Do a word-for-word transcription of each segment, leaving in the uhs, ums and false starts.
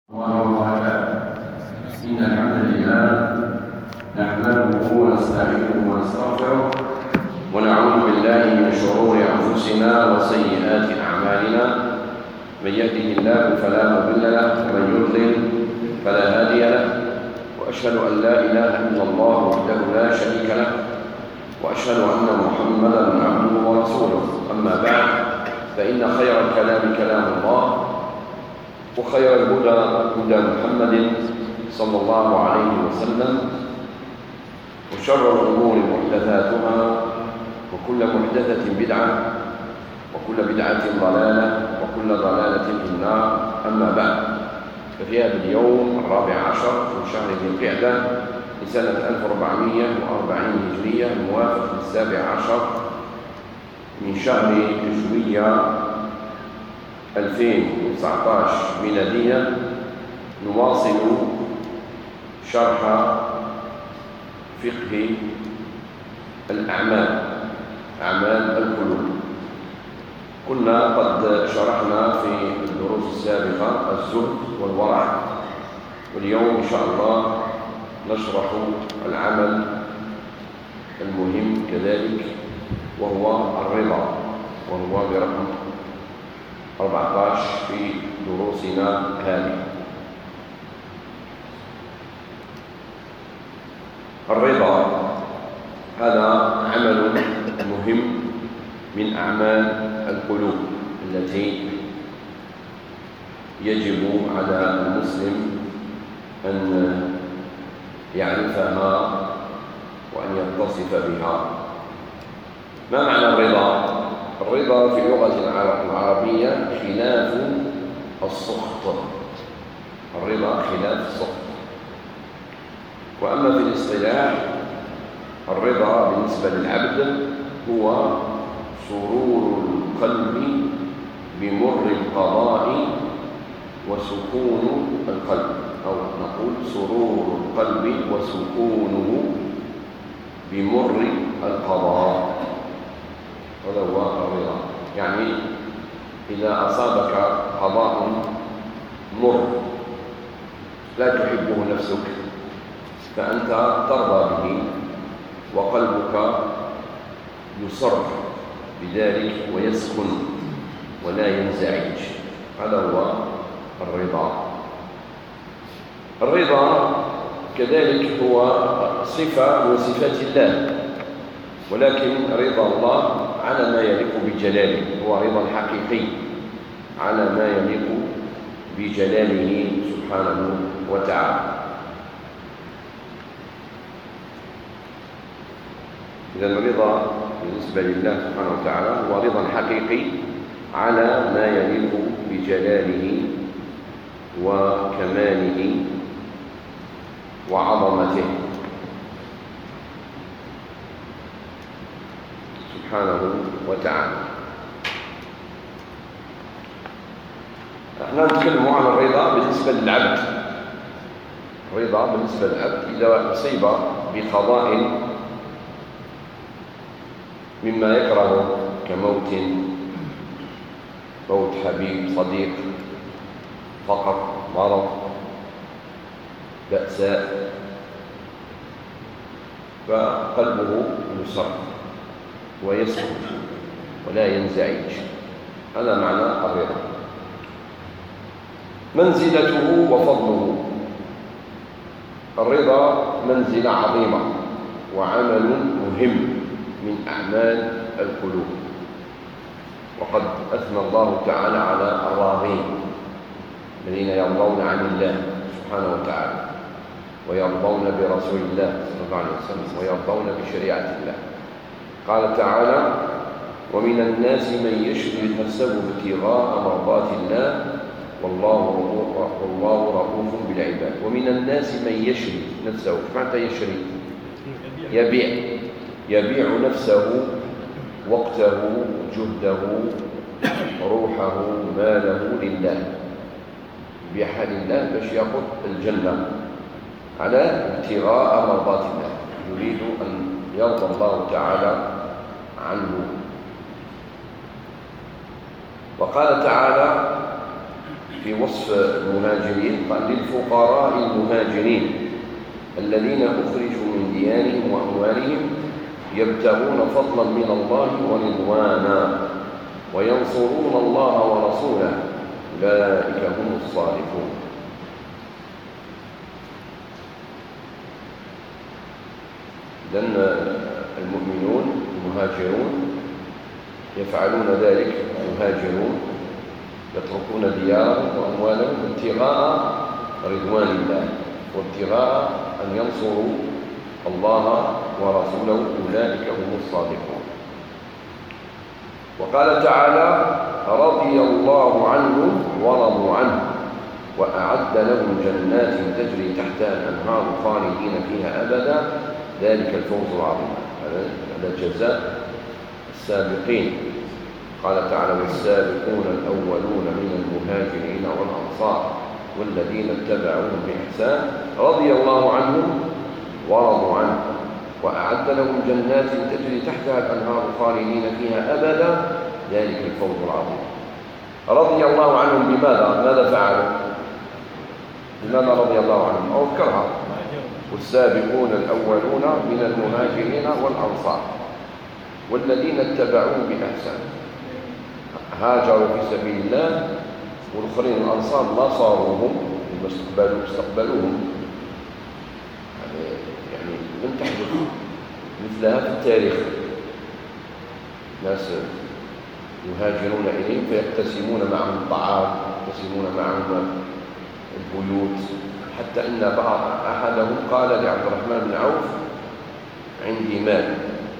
وبركاته. إن الحمد لله نحمده ونستعينه ونستغفره ونعوذ بالله من شرور أنفسنا وسيئات أعمالنا. من يهده الله فلا مضل له ومن يضلل فلا هادي له، وأشهد أن لا إله إلا الله وحده لا شريك له، وأشهد أن محمدا عبده ورسوله. أما بعد، فإن خير الكلام كلام الله، وخير الهدى هدى محمد صلى الله عليه وسلم، وشر الأمور محدثاتها، وكل محدثة بدعة، وكل بدعة ضلالة، وكل ضلالة في النار. أما بعد، ففي هذا اليوم الرابع عشر من شهر ذي القعدة لسنة ألف وأربعمائة وأربعين هجرية، الموافق للسابع عشر من شهر جوية ألفين وتسعة عشر ميلادية، نواصل شرح فقه الأعمال، أعمال القلوب. كنا قد شرحنا في الدروس السابقة الزهد والورع، واليوم إن شاء الله نشرح العمل المهم كذلك، وهو الرضا، وهو برقم أربعة عشر في دروسنا هذه. الرضا هذا عمل مهم من أعمال القلوب التي يجب على المسلم أن يعرفها وأن يتصف بها. ما معنى الرضا؟ الرضا في اللغة العربية خلاف السخط. الرضا خلاف السخط. وأما في الاصطلاح، الرضا بالنسبة للعبد هو سرور القلب بمر القضاء وسكون القلب، أو نقول سرور القلب وسكونه بمر القضاء. هذا هو الرضا. يعني إذا أصابك قضاء مر لا تحبه نفسك، فأنت ترضى به وقلبك يسر بذلك ويسكن ولا ينزعج. هذا هو الرضا. الرضا كذلك هو صفة من صفات الله، ولكن رضا الله على ما يليق بجلاله، هو رضا حقيقي على ما يليق بجلاله سبحانه وتعالى. إذا الرضا بالنسبة لله سبحانه وتعالى هو رضا حقيقي على ما يليق بجلاله وكماله وعظمته سبحانه وتعالى. احنا نتكلم عن الرضا بالنسبة للعبد. الرضا بالنسبة للعبد إذا أصيب بقضاء مما يكره كموت، موت حبيب، صديق، فقر، مرض، بأساء، فقلبه يسر ويسكن ولا ينزعج. هذا معنى الرضا. منزلته وفضله. الرضا منزلة عظيمة وعمل مهم من أعمال القلوب، وقد أثنى الله تعالى على الراضين الذين يرضون عن الله سبحانه وتعالى، ويرضون برسول الله صلى الله عليه وسلم، ويرضون بشريعة الله. قال تعالى: ومن الناس من يشري نفسه ابتغاء مرضات الله والله والله رؤوف بالعباد. ومن الناس من يشري نفسه، معنى يشري؟ يبيع يبيع نفسه، وقته، جهده، روحه، ماله لله، بحال الله باش ياخذ الجنة على ابتغاء مرضات الله، يريد أن يرضى الله تعالى عنه. وقال تعالى: في وصف المهاجرين قال للفقراء المهاجرين الذين أخرجوا من ديارهم وأموالهم يبتغون فضلا من الله ورضوانا وينصرون الله ورسوله أولئك هم الصادقون. لأن المؤمنون المهاجرون يفعلون ذلك، المهاجرون يتركون ديارهم وأموالهم ابتغاء رضوان الله وابتغاء أن ينصروا الله ورسوله أولئك هم الصادقون. وقال تعالى رضي الله عنهم ورضوا عنه وأعد لهم جنات تجري تحتها الأنهار خالدين فيها أبدا ذلك الفوز العظيم. هذا جزاء السابقين. قال تعالى والسابقون الأولون من المهاجرين والأنصار والذين اتبعوهم بإحسان رضي الله عنهم ورضوا عنه وأعد لهم جنات تجري تحتها الأنهار خالدين فيها أبدا ذلك الفوز العظيم. رضي الله عنهم بماذا؟ ماذا فعلوا؟ بماذا رضي الله عنهم؟ أو اذكرها والسابقون الأولون من المهاجرين والأنصار والذين اتبعوهم بإحسان هاجروا في سبيل الله، والآخرين الأنصار نصروهم واستقبلوهم. يعني لم تحدث مثلها في التاريخ. ناس يهاجرون إليهم فيقتسمون معهم الطعام، يقتسمون معهم البيوت، حتى إن بعض أحدهم قال لعبد الرحمن بن عوف عندي مال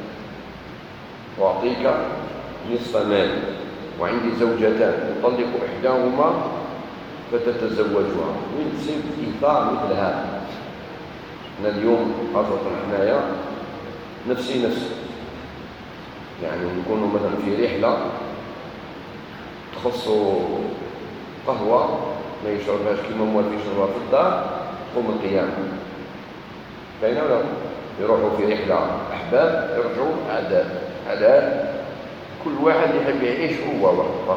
وأعطيك نصف مال وعندي زوجتان أطلق إحداهما فتتزوجها. ويصير إيثار مثل هذا. أنا اليوم خاصة حنايا نفسي نفسي يعني نكونوا مثلا في رحلة تخصوا قهوة ما يشربهاش كيما موالف يشربها في الدار قوم القيامة بين ولا يروحوا في رحلة أحباب يرجعوا أعداء أعداء كل واحد يحب يعيش هو وحده.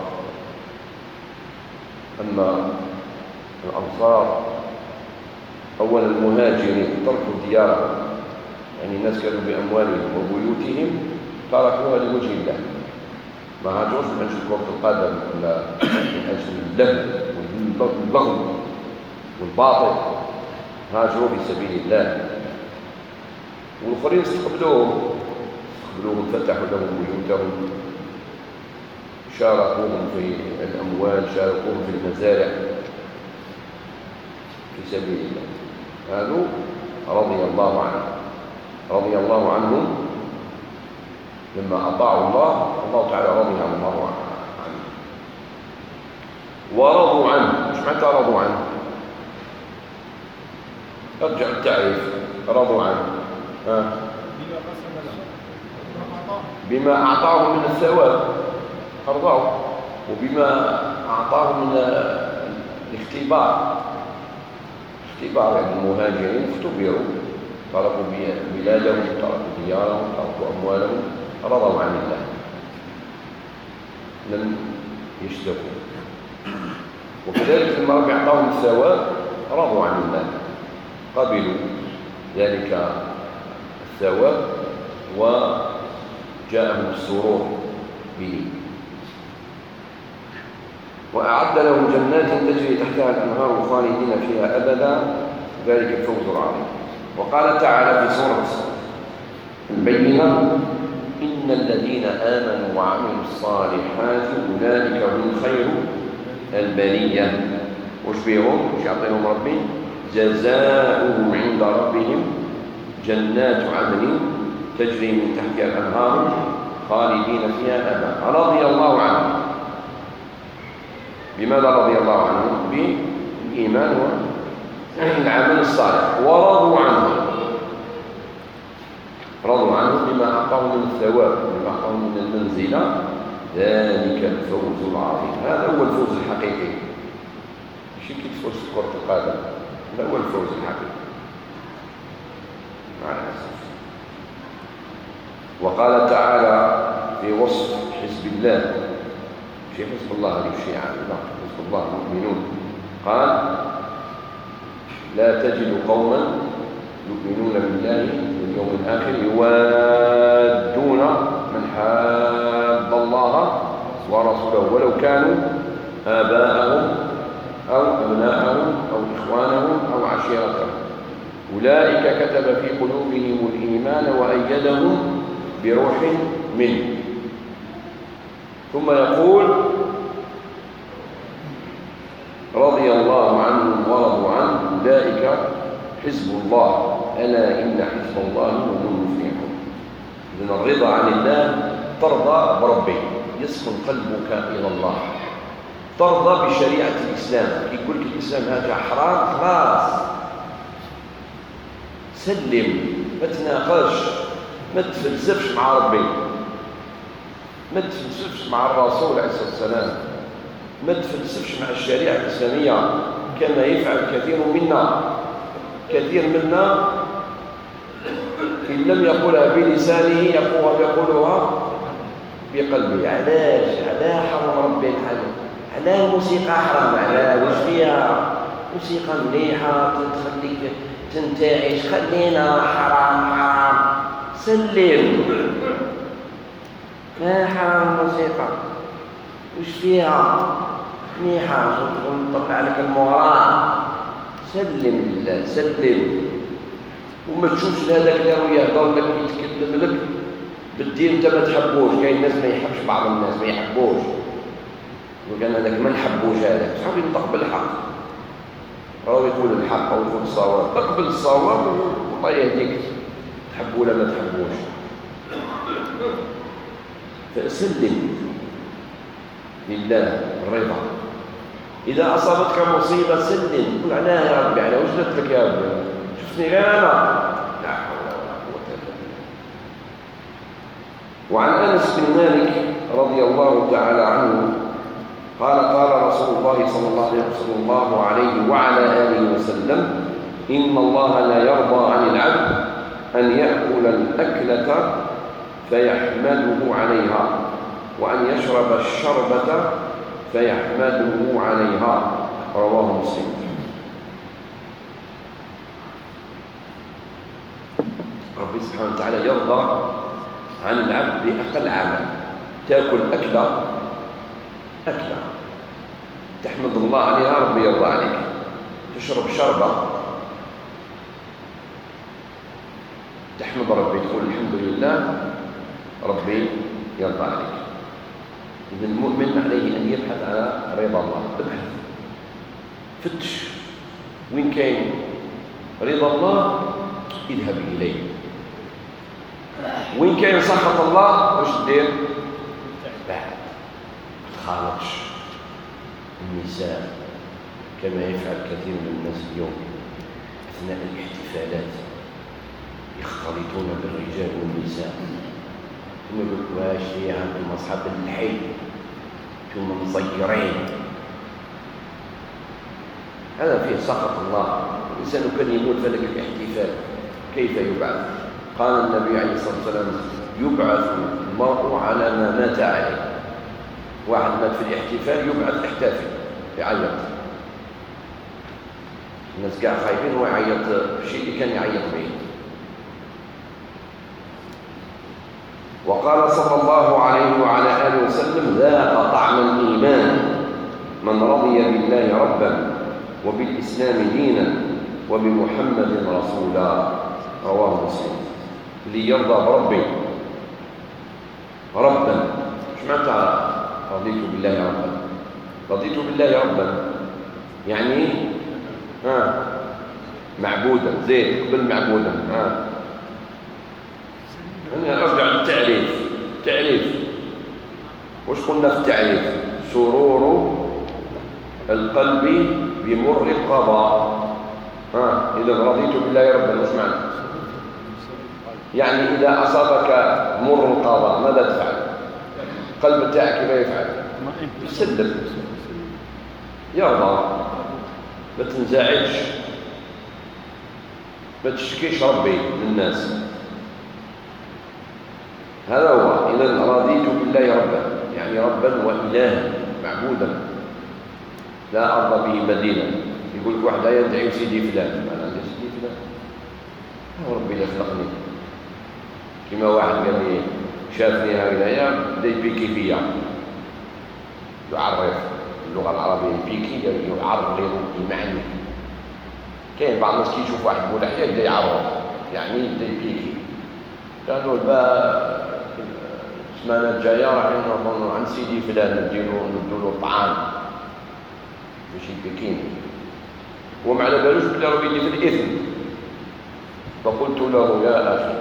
أما الأنصار أولا المهاجرين تركوا ديارهم، يعني الناس كانوا بأموالهم وبيوتهم تركوها لوجه الله، ما هاجروش من أجل كرة القدم ولا من أجل اللهو واللغو والباطل، هاجروا في سبيل الله. والآخرين استقبلوهم استقبلوهم فتحوا لهم بيوتهم، شاركوهم في الأموال، شاركوهم في المزارع في سبيل الله. هذا رضي الله عنه رضي الله عنهم لما أطاعوا الله، الله تعالى رضي الله عنه ورضوا عنه. مش معنى رضوا عنه؟ ارجع التعريف. رضوا عنه ها بما أعطاهم من الثواب أرضاه، وبما أعطاهم من الاختبار. اختبار يعني المهاجرين اختبروا، تركوا بلادهم، تركوا ديارهم، تركوا أموالهم، رضوا عن الله، لم يشتكوا. وكذلك لما ربي أعطاهم الثواب رضوا عن الله، قبلوا ذلك الثواب وجاءهم السرور به. وأعد لهم جنات تجري تحتها الأنهار خالدين فيها أبدا ذلك الفوز العظيم. وقال تعالى في سورة البينة إن الذين آمنوا وعملوا الصالحات أولئك هم خير البرية. وش بيهم؟ وش يعطيهم ربي؟ جزاؤهم عند ربهم جنات عدن تجري من تحتها الأنهار خالدين فيها أبدا رضي الله عنهم. بماذا رضي الله عنهم؟ بالإيمان والعمل الصالح. ورضوا عنه رضوا عنه بما أعطاهم من الثواب، بما أعطاهم من المنزلة، ذلك الفوز العظيم. هذا هو الفوز الحقيقي، مش كي تفوز في كرة القدم، هذا هو الفوز الحقيقي مع الأسف. وقال تعالى في وصف حزب الله شيء حزب الله هذه الشيعة، لا حزب الله المؤمنون. قال لا تجد قوما يؤمنون بالله واليوم الآخر يوادون من حاد الله ورسوله ولو كانوا آباءهم أو أبناءهم أو إخوانهم أو عشيرتهم أولئك كتب في قلوبهم الإيمان وأيدهم بروح منه. ثم يقول رضي الله عنهم ورضوا عنه أولئك حزب الله ألا إن حزب الله هم المفلحون. إذن الرضا عن الله ترضى بربك، يسكن قلبك إلى الله، ترضى بشريعة الإسلام، يقول لك الإسلام هذا حرام خلاص سلم، ما تناقش، ما تفلسفش مع ربي، ما تفلسفش مع الرسول عليه الصلاة والسلام، ما تفلسفش مع الشريعة الإسلامية كما يفعل كثير منا. كثير منا إن لم يقولها بلسانه يقولها بقلبه. علاش؟ على حرم ربي الحلال، على الموسيقى حرام، على واش فيها موسيقى مليحة تخليك تنتعش، خلينا حرام حرام سلم. ما حرام الموسيقى واش فيها مليحة نطلع لك المغرى، سلم لله سلم. وما تشوفش هذاك اللي راه يهضر لك يتكلم لك بالدين انت ما تحبوش. كاين الناس ما يحبش، بعض الناس ما يحبوش، وكان هذاك ما نحبوش، هذاك صحابي ينطق بالحق، راه يقول الحق او يقول الصواب، اقبل الصواب والله يهديك تحبوا ولا ما تحبوش. فسلم لله الرضا. إذا أصابتك مصيبة سلم، قل عليها يا ربي، على وجدت لك يا ربي، شفتني غير أنا، لا حول ولا قوة إلا بالله. وعن أنس بن مالك رضي الله تعالى عنه قال قال رسول الله صلى الله عليه وعلى آله وسلم إن الله لا يرضى عن العبد أن يأكل الأكلة فيحمده عليها وأن يشرب الشربة فيحمده عليها. رواه مسلم. ربي سبحانه وتعالى يرضى عن العبد بأقل عمل. تأكل أكلة أكلة تحمد الله عليها، ربي يرضى عليك. تشرب شربة تحمد ربي، تقول الحمد لله، ربي يرضى عليك. إذن المؤمن عليه أن يبحث على رضا الله. ابحث، فتش وين كاين رضا الله، اذهب إليه. وين كاين سخط الله، واش دير؟ بعد ما تخالطش النساء كما يفعل كثير من الناس اليوم أثناء الاحتفالات، يختلطون بالرجال والنساء. ثم يقول واش هي عندهم أصحاب الحي، ثم مصيرين. هذا فيه سخط الله. الإنسان كان يموت في ذلك الاحتفال كيف يبعث؟ قال النبي عليه الصلاة والسلام يبعث المرء على ما مات عليه. واحد مات في الاحتفال يبعث يحتفل يعيط، الناس كاع خايفين هو يعيط الشيء اللي كان يعيط به. وقال صلى الله عليه وعلى آله وسلم ذاق طعم الإيمان من رضي بالله ربا وبالإسلام دينا وبمحمد رسولا. رواه مسلم. اللي يرضى بربي ربا، ايش معنى رضيت بالله ربا؟ رضيت بالله ربا يعني ها معبودا، زين قبل معبودا. ها أنا أرجع للتعريف. تعريف وش قلنا في التعريف؟ سرور القلب بمر القضاء. ها إذا رضيت بالله ربا وش معنى؟ يعني إذا أصابك مر القضاء ماذا تفعل؟ القلب تاعك كيف يفعل؟ يسلم، يرضى، ما تنزعجش، ما تشكيش ربي للناس. هذا هو. إذا رضيت بالله ربا يعني ربا وإلها. معبودا لا أرض به بديلا. يقول لك واحد يدعي سيدي فلان، أنا عندي سيدي فلان، هو ربي اللي خلقني. كما واحد قال لي شافني هكذايا بدا يبيكي فيا، يعرف اللغة العربية يبيكي يعرف غيره يمعني. كاين بعض الناس كي يشوف واحد بولحية يبدا يعرف، يعني يبدا يبيكي. قالوا الباء السمانة الجاية راح نروحوا عند سيدي فلان نديرو نديرو الطعام باش يبيكيني. هو ما على بالوش بلي راه يدي في الإثم. فقلت له يا أخي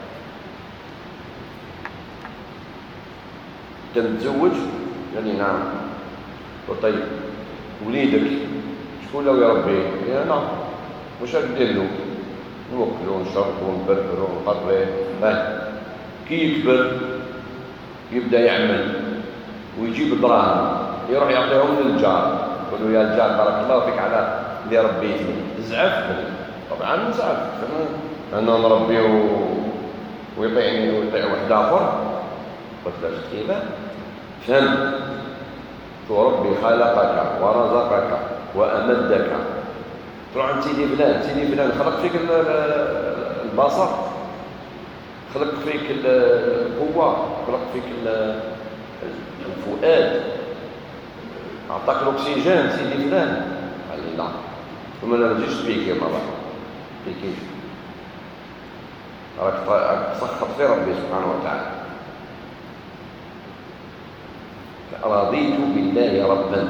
أنت متزوج؟ قال لي نعم. قلت طيب وليدك شكون له يربيه؟ قال لي نعم. واش راك دير له؟ نوكلو نشربو نبربرو نقضيه. كي يكبر يبدا يعمل ويجيب دراهم يروح يعطيهم للجار، يقول له يا الجار بارك الله فيك على اللي ربيتني. زعف طبعا نزعف انا نربيه ويطيعني ويطيع واحد اخر. قلت له كيف فهم؟ ربي خلقك ورزقك وامدك، تروح عند سيدي فلان، سيدي فلان خلق فيك البصر، خلق فيك القوة، خلق فيك الفؤاد، أعطاك الأكسجين سيدي فلان. قال لي لا، ثم أنا ما نجيش بيكي مرة بيكيش، راك تسخط في ربي سبحانه وتعالى. رضيت بالله ربا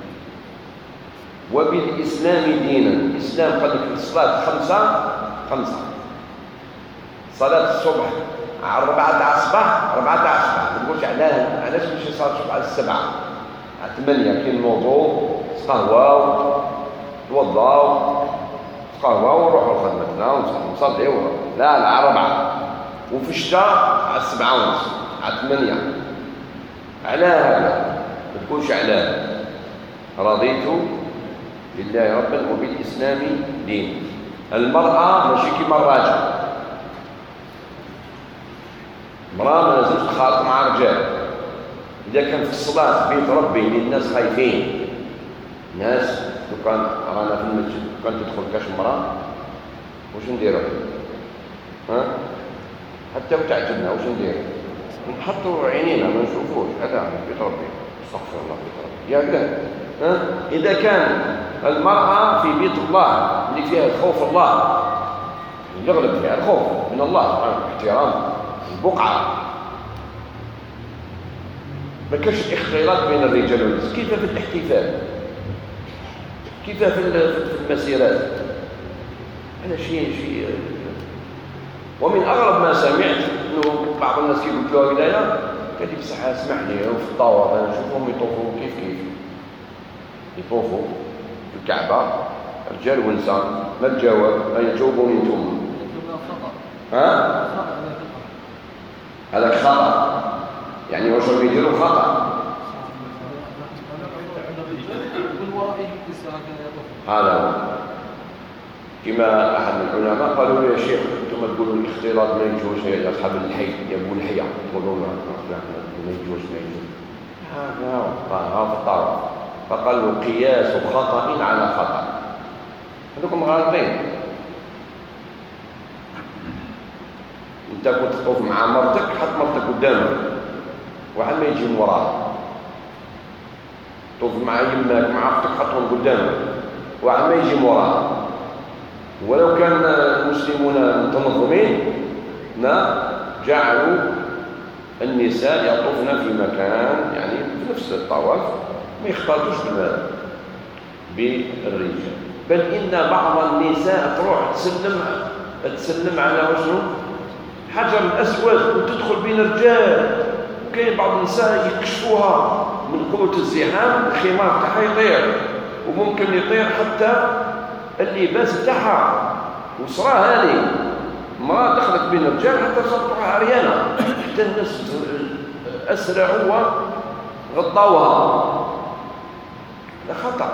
وبالإسلام دينا. الإسلام قال لك الصلاة خمسة خمسة، صلاة الصبح على أربعة تاع الصباح، أربعة تاع الصباح. ما تقولش علاه علاش ماشي صلاة الصبح على السبعة على ثمانية. كاين الوضوء تقهواو توضاو تقهواو ونروحوا لخدمتنا ونصليو. لا لا على أربعة، وفي الشتاء على السبعة ونص على ثمانية. علاه هذا؟ ما تقولش علاه. رضيت بالله ربا وبالإسلام دين. المرأة ماشي كيما الراجل. المرأة ما لازمش تخالط مع الرجال. إذا كان في الصلاة في بيت ربي اللي الناس خايفين، الناس لو كان رانا في المسجد لو كان تدخل كاش مرأة واش نديرو؟ ها؟ حتى وتعجبنا واش نديرو؟ نحطوا عينينا ما نشوفوش. هذا بيت ربي، استغفر الله بيت ربي يا لا. ها؟ إذا كان المرأة في بيت الله اللي فيها خوف الله، يغلب فيها الخوف من الله سبحانه احترام البقعة، ما كاش اختلاط بين الرجال والنساء. كيف في الاحتفال، كيف في المسيرات، هذا شيء شيء. ومن أغرب ما سمعت أنه بعض الناس كي قلت له هكذايا قال لي بصح اسمح لي في الطواف أنا نشوفهم يطوفوا كيف كيف يطوفوا في الكعبة رجال ونساء. ما الجواب؟ ما يجاوبوني انتم؟ ها؟ هذاك خطأ. يعني واش راهم يديروا خطأ؟ هذا هو. كما أحد العلماء قالوا له يا شيخ أنتم تقولوا الاختلاط ما يجوز يا أصحاب الحي يا أبو الحية، تقولوا له ما يجوز ما يجوز. هذا هو في الطاوة. فقال له قياس خطأ على خطأ. هذوكم غالطين. أنت كنت تطوف مع مرتك حط مرتك قدامك واحد ما يجي من وراك. طوف مع يماك مع اختك حطهم قدامك واحد ما يجي من وراك. ولو كان المسلمون متنظمين ما جعلوا النساء يطوفن في مكان يعني في نفس الطواف ما يختلطوش بالرجال. بل إن بعض النساء تروح تسلم تسلم على وجهه حجر الأسود وتدخل بين الرجال. وكاين بعض النساء يكشفوها من قوة الزحام، الخمار تاعها يطير وممكن يطير حتى اللباس تاعها. وصرا هذه ما دخلت بين الرجال حتى صارت عريانة، حتى الناس أسرعوا وغطوها. هذا خطأ.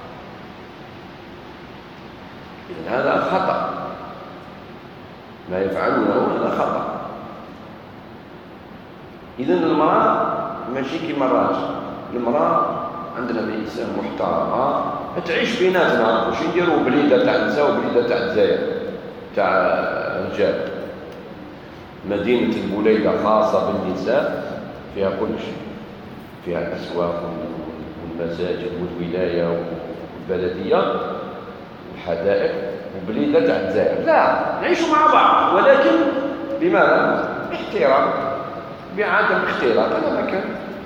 إذن هذا خطأ، ما يفعلونه هذا خطأ. إذن المرأة ماشي كيما الراجل. المرأة عندنا الانسان محترم ها تعيش بيناتنا واش نديروا بليده تاع النساء وبليده تاع الجزائر تاع الرجال. مدينه البوليده خاصه بالنساء فيها كل شيء، فيها الاسواق والمساجد والولايه والبلديه والحدائق وبليده تاع الجزائر. لا نعيشوا مع بعض ولكن بماذا؟ باحترام، بعدم اختلاط. هذا ما كان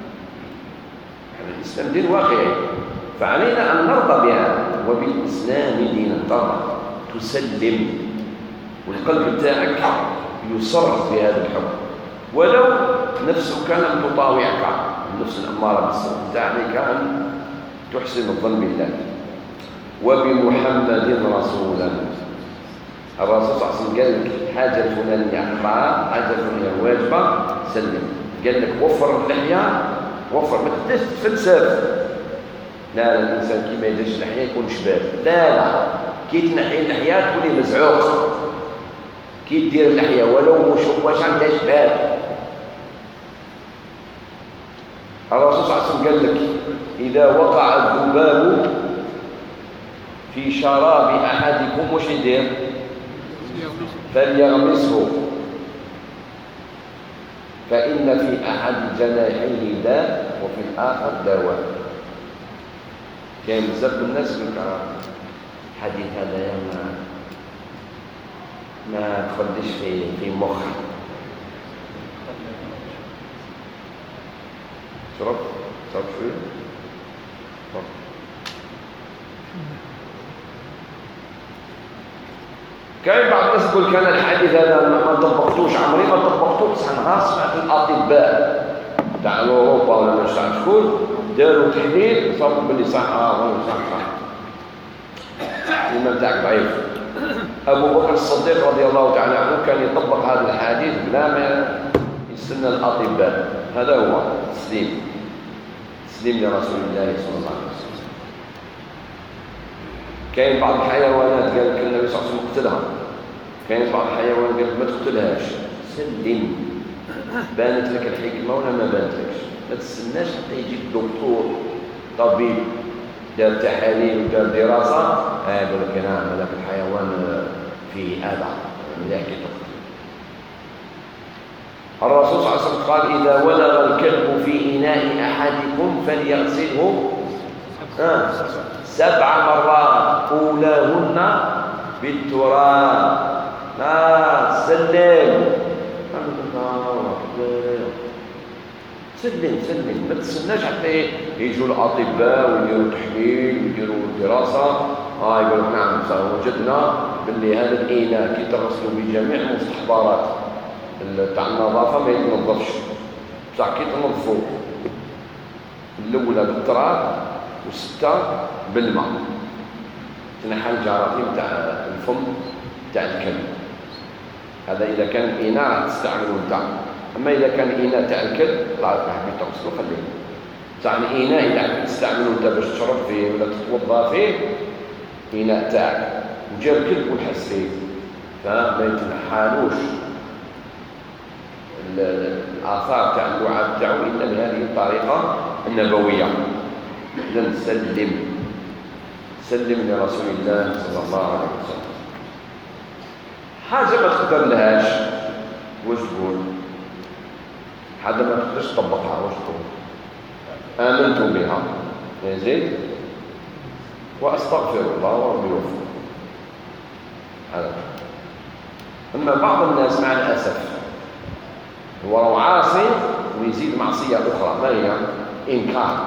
الإسلام دين واقعي، فعلينا أن نرضى بها. وبالإسلام دينا ترضى تسلم والقلب تاعك يصر بهذا الحكم، ولو نفسك لم تطاوعك، النفس الأمارة بالسوء عليك أن تحسن الظن بالله. وبمحمد رسولا، الرسول صلى الله عليه وسلم قال لك حاجة الفلانية أخرى، حاجة الفلانية واجبة، سلم. قال لك وفر اللحية، وفر، ما تبداش تتفلسف. لا لا الانسان كي ما يديرش اللحيه يكون شباب. لا لا كي تنحي اللحيه تولي مزعوق. كي دير اللحيه ولو مشوش عندها شباب. الرسول صلى الله عليه وسلم قال لك اذا وقع الذباب في شراب احدكم واش يدير؟ فليغمسه فإن في أحد جناحيه داء وفي الآخر دواء. كاين بزاف من الناس يقول لك الحديث هذا ما ما تخدش في في مخي. شرب شرب شوية شرب. كاين بعض الناس يقول كان الحديث هذا ما طبقتوش، عمري ما طبقتوه، بصح نهار سمعت الاطباء تاع اوروبا ولا مش عارف شكون داروا تحليل صاروا باللي صح اه والله صح صح. الايمان تاعك ضعيف. ابو بكر الصديق رضي الله تعالى عنه كان يطبق هذا الحديث بلا ما يستنى الاطباء. هذا هو التسليم، تسليم لرسول الله صلى الله عليه وسلم. كاين بعض الحيوانات قال لك النبي صلى الله عليه وسلم اقتلها، كاين بعض الحيوانات قال لك ما تقتلهاش، سلم. بانت لك الحكمه ولا ما بانتلكش؟ ما تستناش حتى يجي الدكتور طبيب دار تحاليل ودار دراسه اه يقول لك نعم هذاك الحيوان فيه اذى مليح كي تقتل. الرسول صلى الله عليه وسلم قال اذا ولغ الكلب في اناء احدكم فليغسله آه. سبع مرات أولاهن بالتراب. آه سلم سلم سلم، ما تستناش حتى يجوا الأطباء ويديروا تحليل ويديروا دراسة اه يقول لك نعم وجدنا باللي هذا الإناء كي تغسلوا بجميع المستحضرات تاع النظافة ما يتنظفش، بصح كي تنظفوا الأولى بالتراب وستة بالماء تنحى الجراثيم تاع الفم تاع الكلب. هذا إذا كان إناء تستعمله أنت، أما إذا كان إناء تاع الكلب لا حبيت تغسله خليه. بصح الإناء إذا حبيت تستعمله أنت باش تشرب فيه ولا تتوضأ فيه إناء تاعك وجا الكلب وتحس فيه فما يتنحالوش الآثار تاع اللعاب تاعو إلا بهذه الطريقة النبوية. إذن سلم سلم لرسول الله صلى الله عليه وسلم. حاجة ما تقدر لهاش واش تقول؟ حاجة ما تقدرش تطبقها واش تقول؟ آمنت بها يزيد وأستغفر الله وربي يوفق. هذا. أما بعض الناس مع الأسف هو عاصي ويزيد معصية أخرى، ما هي؟ إنكار.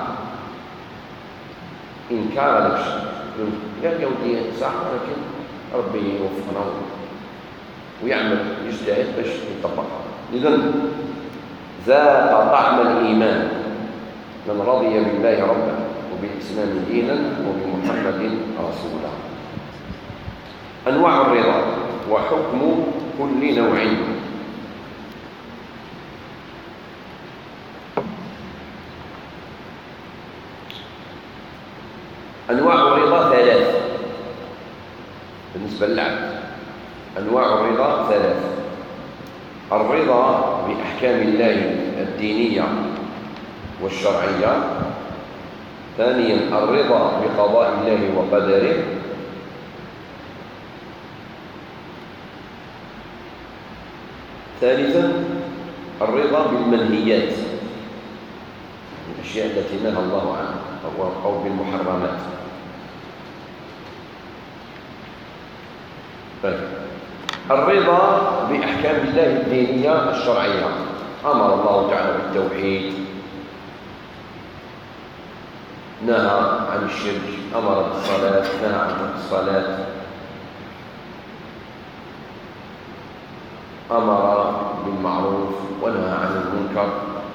إنكار هذا الشيء. قال يا ودي صح ولكن ربي يوفقنا ويعمل يجتهد باش يطبقها. إذن ذاق طعم الإيمان من رضي بالله ربا وبالإسلام دينا وبمحمد رسولا. أنواع الرضا وحكم كل نوع. أنواع الرضا ثلاث بالنسبة للعبد. أنواع الرضا ثلاث: الرضا بأحكام الله الدينية والشرعية، ثانيا الرضا بقضاء الله وقدره. ثالثا الرضا بالمنهيات، الأشياء التي نهى الله عنها أو بالمحرمات. الرضا بأحكام الله الدينية الشرعية، أمر الله تعالى بالتوحيد، نهى عن الشرك، أمر بالصلاة، نهى عن ترك الصلاة، أمر بالمعروف ونهى عن المنكر.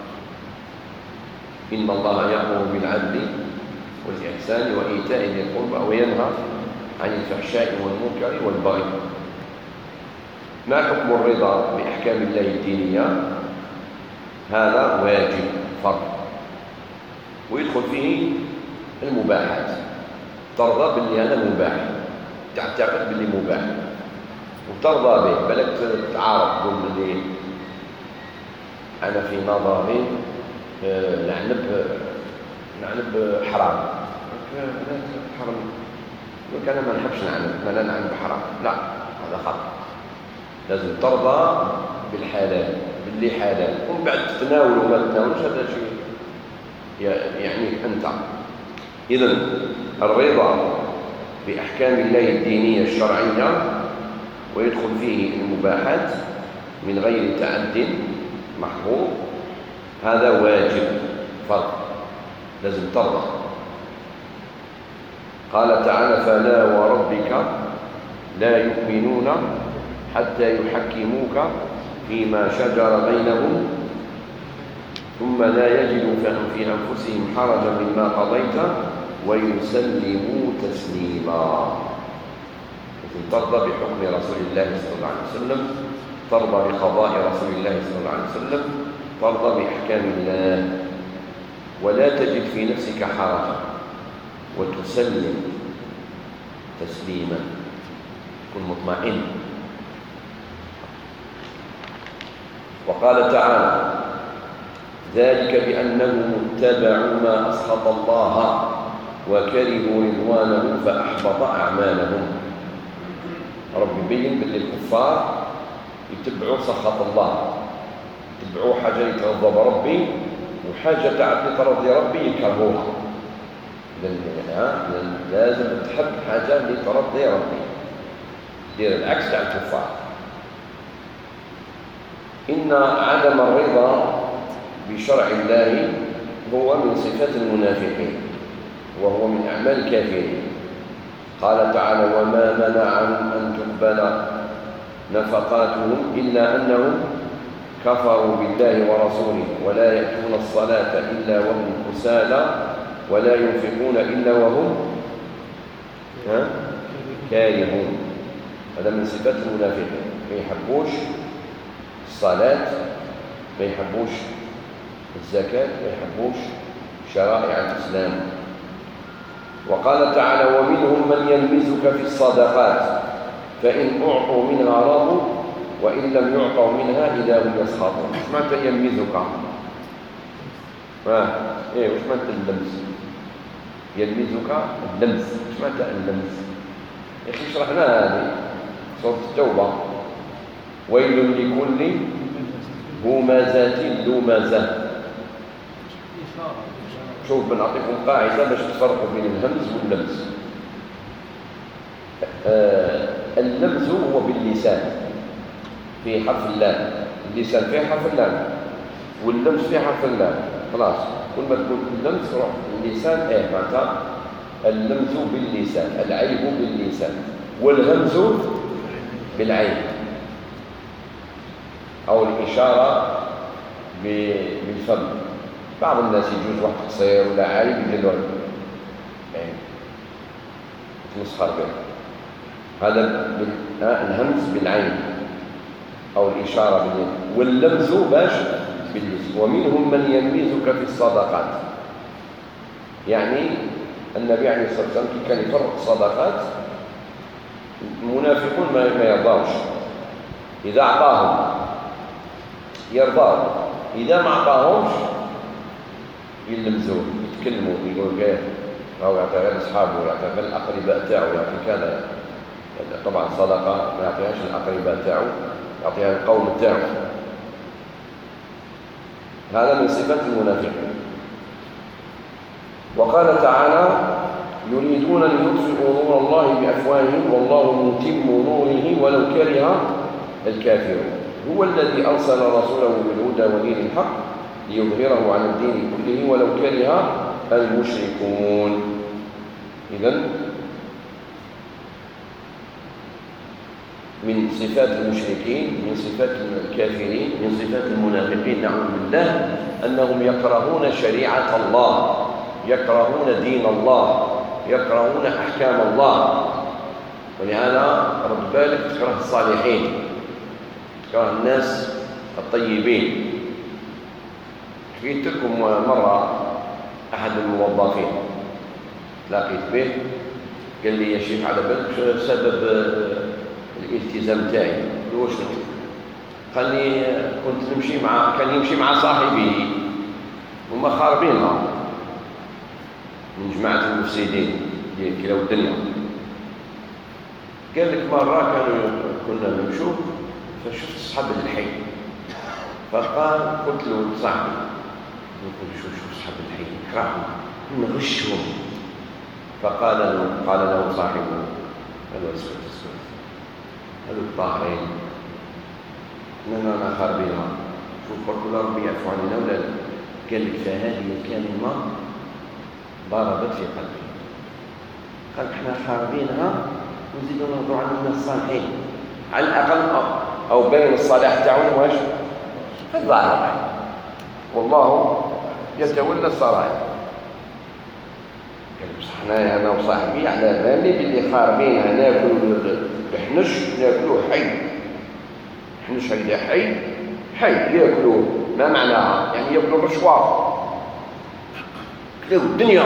إن الله يأمر بالعدل والإحسان وإيتاء ذي القربى وينهى عن الفحشاء والمنكر والبغي. ما حكم الرضا بأحكام الله الدينية؟ هذا واجب فرض، ويدخل فيه المباحات. ترضى باللي أنا مباح، تعتقد باللي مباح وترضى به، بلك تعارض تقول لي أنا في نظري العنب العنب حرام، حرام يقول أنا ما نحبش العنب، ما لا العنب حرام، لا هذا خطأ. لازم ترضى بالحلال باللي حلال، ومن بعد تتناول وما تتناولش هذا شيء يعني أنت. إذن الرضا بأحكام الله الدينية الشرعية ويدخل فيه المباحات من غير تعد محظور، هذا واجب فرض، لازم ترضى. قال تعالى: فلا وربك لا يؤمنون حتى يحكموك فيما شجر بينهم ثم لا يجدوا في أنفسهم حرجا مما قضيت ويسلموا تسليما. ترضى بحكم رسول الله صلى الله عليه وسلم، ترضى بقضاء رسول الله صلى الله عليه وسلم، ترضى بأحكام الله، ولا تجد في نفسك حرجا، وتسلم تسليما، كن مطمئن. وقال تعالى: ذلك بأنهم اتبعوا ما أسخط الله وكرهوا رضوانه فأحبط أعمالهم. رب يبين باللي الكفار يتبعوا سخط الله، يتبعوا حاجة يتغضب ربي وحاجة تعب ترضي ربي يكرهوها. لأن لازم تحب حاجة اللي ترضي ربي، دير العكس تاع الكفار. إن عدم الرضا بشرع الله هو من صفات المنافقين، وهو من أعمال الكافرين. قال تعالى: وما منعهم أن تقبل نفقاتهم إلا أنهم كفروا بالله ورسوله ولا يأتون الصلاة إلا وهم كسالى ولا ينفقون إلا وهم كارهون. هذا من صفات المنافقين، ما يحبوش الصلاة، ما يحبوش الزكاة، ما يحبوش شرائع الإسلام. وقال تعالى: ومنهم من يلمزك في الصدقات فإن أعطوا منها رضوا وإن لم يعطوا منها إذا هم يسخطون. ايش معنى يلمزك؟ ها ايه ايش معنى اللمز؟ يلمزك اللمز، ايش معنى اللمز؟ يا اخي شرحناها هذه سورة التوبة: ويل لكل همزة لمزة. شوف بنعطيكم قاعدة باش تفرقوا بين الهمز واللمز. آه اللمز هو باللسان في حرف اللام، اللسان فيه حرف اللام واللمز فيه حرف اللام. خلاص كل ما تقول اللمز روح اللسان ايه معناتها اللمز باللسان، العيب باللسان، والهمز بالعين أو الإشارة بالفم. بعض الناس يجوز واحد قصير ولا عارف يدير له يعني يتمسخر به. هذا الهمز بالعين أو الإشارة باليد، واللمز باش باللسان. ومنهم من يلمزك في الصدقات، يعني النبي عليه الصلاة والسلام كي كان يفرق الصدقات المنافقون ما يرضاوش، إذا أعطاهم يرضاوا، إذا ما أعطاهمش يلمزوه يتكلموا يقولوا غير أو يعطي غير أصحابه ويعطي غير الأقرباء تاعو يعطي كذا. طبعا صدقة ما يعطيهاش الأقرباء تاعو، يعطيها القوم تاعو. هذا من صفات المنافقين. وقال تعالى: يريدون أن يطفئوا نور الله بأفواههم والله متم نوره ولو كره الكافرون. هو الذي أرسل رسوله بالهدى ودين الحق ليظهره على الدين كله ولو كره المشركون. إذن من صفات المشركين، من صفات الكافرين، من صفات المنافقين نعوذ بالله أنهم يكرهون شريعة الله، يكرهون دين الله، يكرهون أحكام الله. ولهذا رد بالك تكره الصالحين، تكره الناس الطيبين. حكيت لكم مرة أحد الموظفين تلاقيت به قال لي: يا شيخ على بالك سبب الالتزام تاعي؟ واش قال لي: كنت نمشي مع كان يمشي مع صاحبي هما خاربينها من جماعة المفسدين اللي كلاو الدنيا. قال لك مرة كانوا كنا نمشوا فشفت صحاب الحي، فقال قلت له صاحبي نقول: شوف شوف صحاب الحي كرههم نغشهم. فقال له قال له صاحبه: قال له: اسكت اسكت، هذو الطاهرين اننا ما خاربينها، شوف برك ربي يعفو علينا ولا لا. قال لك: فهذه الكلمة ضربت في قلبي. قال: احنا خاربينها ونزيدوا نهضروا عن الناس الصالحين، على الاقل او بين الصلاح تاعهم واش في الظاهر، والله يتولى السرائر. قال: بصح حنايا انا وصاحبي على بالي باللي خاربينها ناكلوا الحنش، ناكلوه حي. الحنش هيدا حي حي ياكلوه، ما معناها؟ يعني ياكلوا الرشوه، كلاو الدنيا.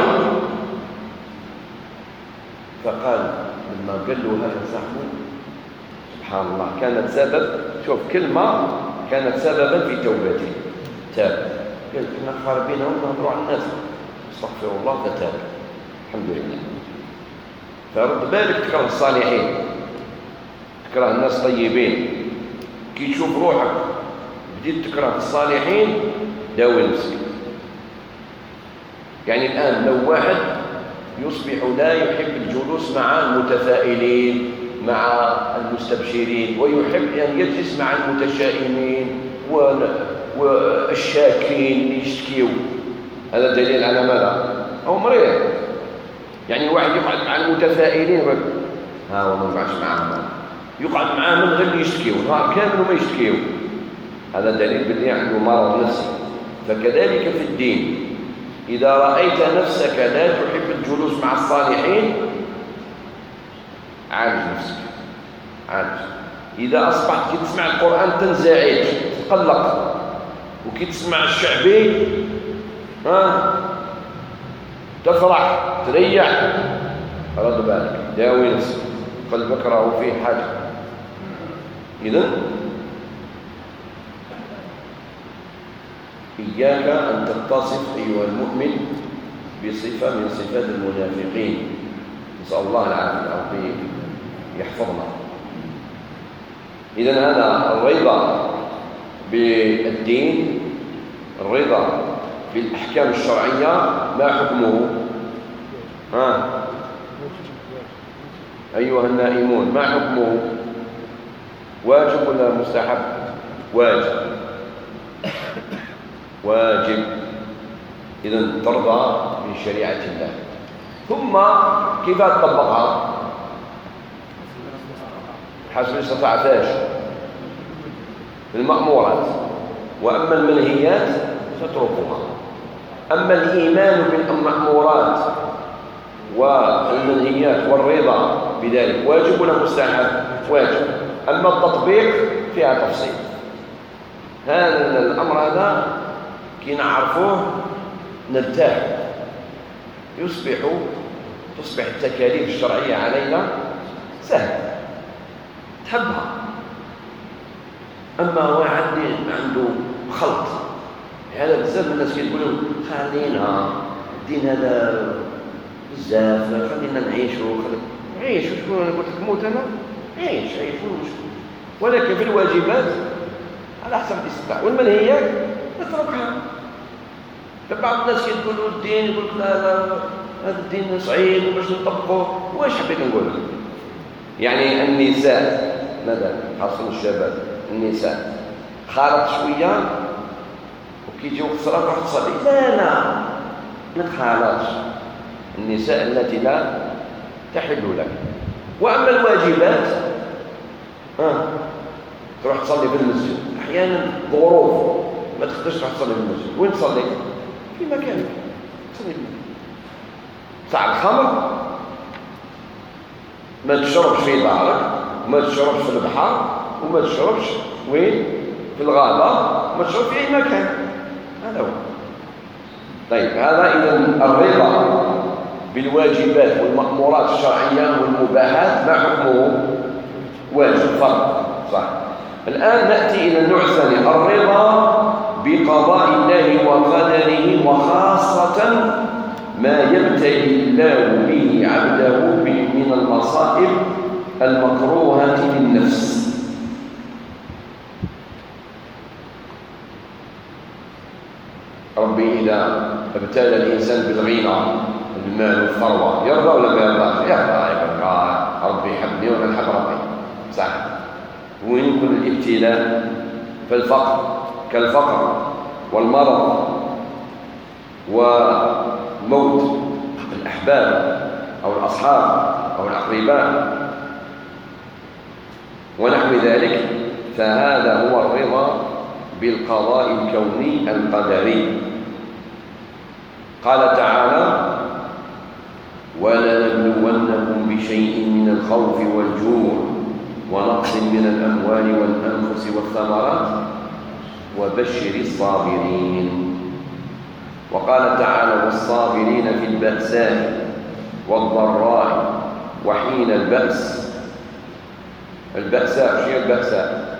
فقال لما قال له هذا صاحبه سبحان الله كانت سبب، شوف كلمة كانت سببا في توبته، تاب. قال: احنا خاربينها ونهضروا على الناس، استغفر الله، فتاب الحمد لله. فرد بالك تكره الصالحين، تكره الناس طيبين. كي تشوف روحك بديت تكره الصالحين داوي نفسك. يعني الآن لو واحد يصبح لا يحب الجلوس مع المتفائلين مع المستبشرين ويحب أن يجلس مع المتشائمين والشاكين اللي يشتكيوا، هذا دليل على ماذا؟ أو مريض. يعني الواحد يقعد مع المتفائلين ها هو ما يقعدش معاهم، يقعد معاهم من غير اللي يشتكيوا نهار كامل وما يشتكيوا، هذا دليل باللي عنده مرض نفسي. فكذلك في الدين، إذا رأيت نفسك لا تحب الجلوس مع الصالحين عالج نفسك، عالج. إذا أصبحت كي تسمع القرآن تنزعج تقلق، وكي تسمع الشعبي ها تفرح تريح، رد بالك داوي نفسك، قلبك راهو فيه حاجة. إذن إياك أن تتصف أيها المؤمن بصفة من صفات المنافقين، نسأل الله العافية العظيم يحفظنا. إذن هذا الرضا بالدين، الرضا بالأحكام الشرعية، ما حكمه؟ ها أيها النائمون، ما حكمه؟ واجب ولا مستحب؟ واجب، واجب. إذن ترضى بشريعة الله. ثم كيف تطبقها؟ حسب استطاعتاش المأمورات، وأما المنهيات فتركها. أما الإيمان بالمأمورات والمنهيات والرضا بذلك واجب ولا مستحب؟ واجب. أما التطبيق فيها تفصيل. هذا الأمر هذا كي نعرفوه نرتاح، يصبح تصبح التكاليف الشرعية علينا سهلة تحبها. أما واحد عنده خلط، هذا بزاف الناس كيقولوا خلينا الدين هذا بزاف، خلينا نعيشوا عيش. شكون انا قلت لك موت؟ انا عيش عيش المشكل، ولكن في الواجبات على حسب الاستطاعه، والمنهيات اتركها. بعض الناس يقولوا الدين، يقول لك لا لا هذا الدين صعيب وباش نطبقه. واش حبيت نقول؟ يعني النساء مثلا، خاصة الشباب، النساء خالط شويه وكي يجي وقت الصلاه تروح تصلي. لا لا ما تخالطش. النساء التي لا تحل لك. واما الواجبات اه تروح تصلي في المسجد. احيانا ظروف ما تقدرش تروح تصلي في المسجد. وين تصلي؟ في مكانك تصلي في المسجد. ساعة الخمر ما تشربش في دارك، وما تشربش في البحر، وما تشربش وين؟ في الغابة، وما تشرب في أي مكان. هذا هو. طيب هذا إذا الرضا بالواجبات والمأمورات الشرعية والمباحات ما حكمه؟ واجب فرض، صح. الآن نأتي إلى النوع الثاني، الرضا بقضاء الله وقدره، وخاصة ما يبتلي الله به عبده من المصائب المكروهة للنفس. ربي إذا ابتلى الإنسان بالغنى، المال والثروة، يرضى ولا ما يرضى؟ يرضى. يبقى ربي يحبني وأنا نحب ربي، صح. وين يكون الابتلاء؟ فالفقر، كالفقر والمرض وموت الأحباب أو الأصحاب أو الأقرباء ونحو ذلك، فهذا هو الرضا بالقضاء الكوني القدري. قال تعالى: ولنبلونكم بشيء من الخوف والجوع ونقص من الأموال والأنفس والثمرات وبشر الصابرين. وقال تعالى: والصابرين في البأساء والضراء وحين البأس. البأساء، شيء البأساء؟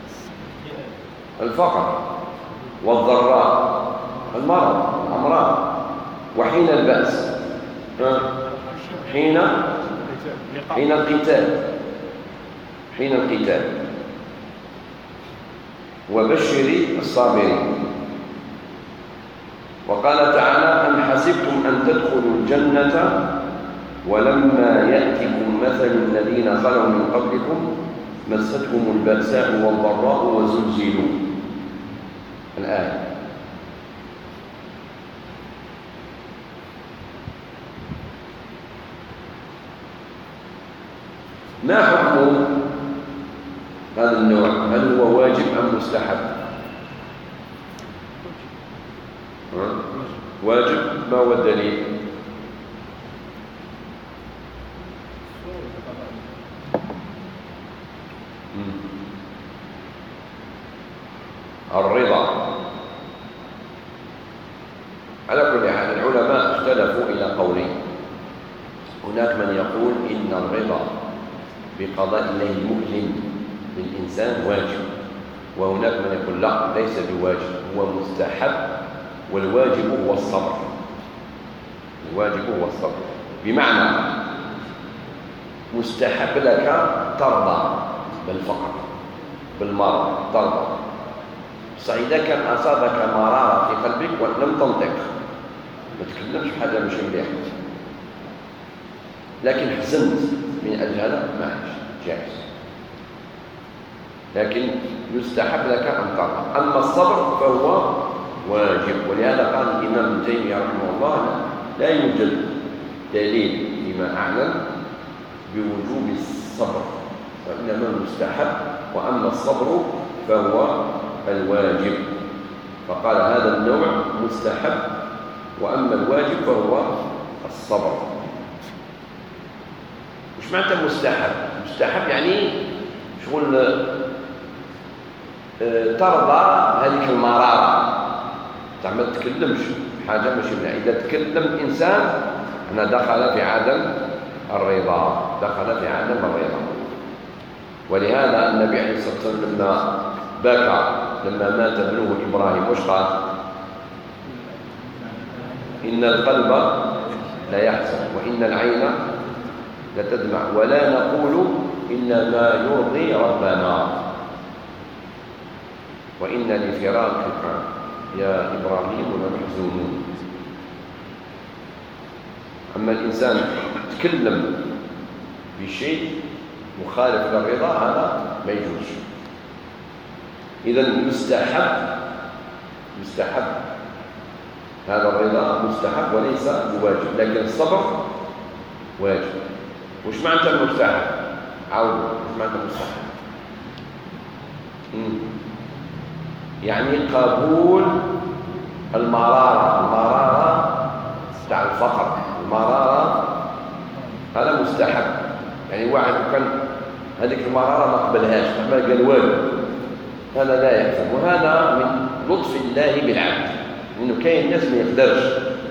الفقر، والضراء المرض، الأمراض، وحين البأس حين حين القتال حين القتال وبشر الصابرين. وقال تعالى: أم حسبتم أن تدخلوا الجنة ولما يأتكم مثل الذين خلوا من قبلكم مستهم البأساء والضراء وزلزلوا. الآية. ما حكم هذا النوع؟ هل هو واجب أم مستحب؟ واجب. ما هو الدليل؟ الرضا. على كل حال العلماء اختلفوا إلى قولين. هناك من يقول إن الرضا بقضاء الله المؤلم للإنسان واجب، وهناك من يقول لا، ليس بواجب، هو مستحب، والواجب هو الصبر. الواجب هو الصبر، بمعنى مستحب لك ترضى بالفقر بالمرض، ترضى. فإذا كان أصابك مرارة في قلبك ولم تنطق، ما تكلمش بحاجة مش مليحة، لكن حزنت من أجل هذا، ما جائز، لكن يستحب لك أن ترضى. أما الصبر فهو واجب. ولهذا قال الإمام ابن تيمية رحمه الله: لا يوجد دليل فيما أعلم بوجوب الصبر، وإنما المستحب، وأما الصبر فهو الواجب. فقال هذا النوع مستحب، وأما الواجب فهو الصبر. وش معنى مستحب؟ مستحب يعني شغل اه ترضى هذيك المرارة، تاع ما تتكلمش حاجة ماشي مليحة. إذا تكلم إنسان أنا دخل في عدم الرضا، دخل في عدم الرضا. ولهذا النبي عليه الصلاة والسلام لما بكى لما مات ابنه إبراهيم وش قال؟ إن القلب لا يحزن وإن العين لتدمع ولا نقول إلا ما يرضي ربنا وإن لفراقك يا إبراهيم لمحزونون. أما الإنسان تكلم بشيء مخالف للرضا هذا ما يجوز. إذن مستحب مستحب هذا الرضا مستحب وليس بواجب، لكن الصبر واجب. وش معنى المستحب؟ عود وش معنى المستحب؟ يعني قبول المرارة، المرارة تاع الفقر، المرارة هذا مستحب. يعني واحد كان هذيك المرارة ما قبلهاش ما قال والو، هذا لا يحسن. وهذا من لطف الله بالعبد، انه كاين ناس ما يقدرش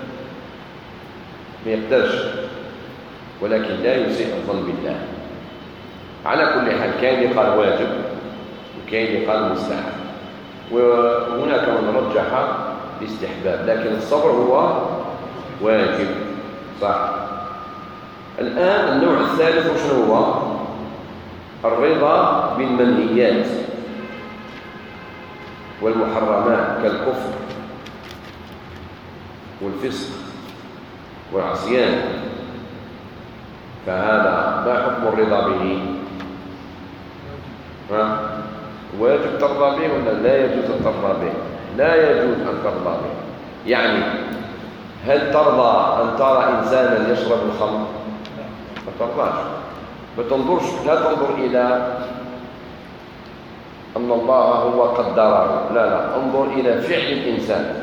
ما يقدرش ولكن لا يسيء الظن بالله. على كل حال كاين اللي قال واجب وكاين اللي قال مستحب، وهناك من رجح الاستحباب، لكن الصبر هو واجب صح. الآن النوع الثالث وشنو هو؟ الرضا بالمنهيات والمحرمات كالكفر والفسق والعصيان. فهذا ما حكم الرضا به؟ ها؟ واجب ترضى به ولا لا يجوز أن ترضى به؟ لا يجوز أن ترضى به. يعني هل ترضى أن ترى إنسانا يشرب الخمر؟ ما ترضاش. ما تنظرش، لا تنظر إلى أن الله هو قدره، لا لا، انظر إلى فعل الإنسان.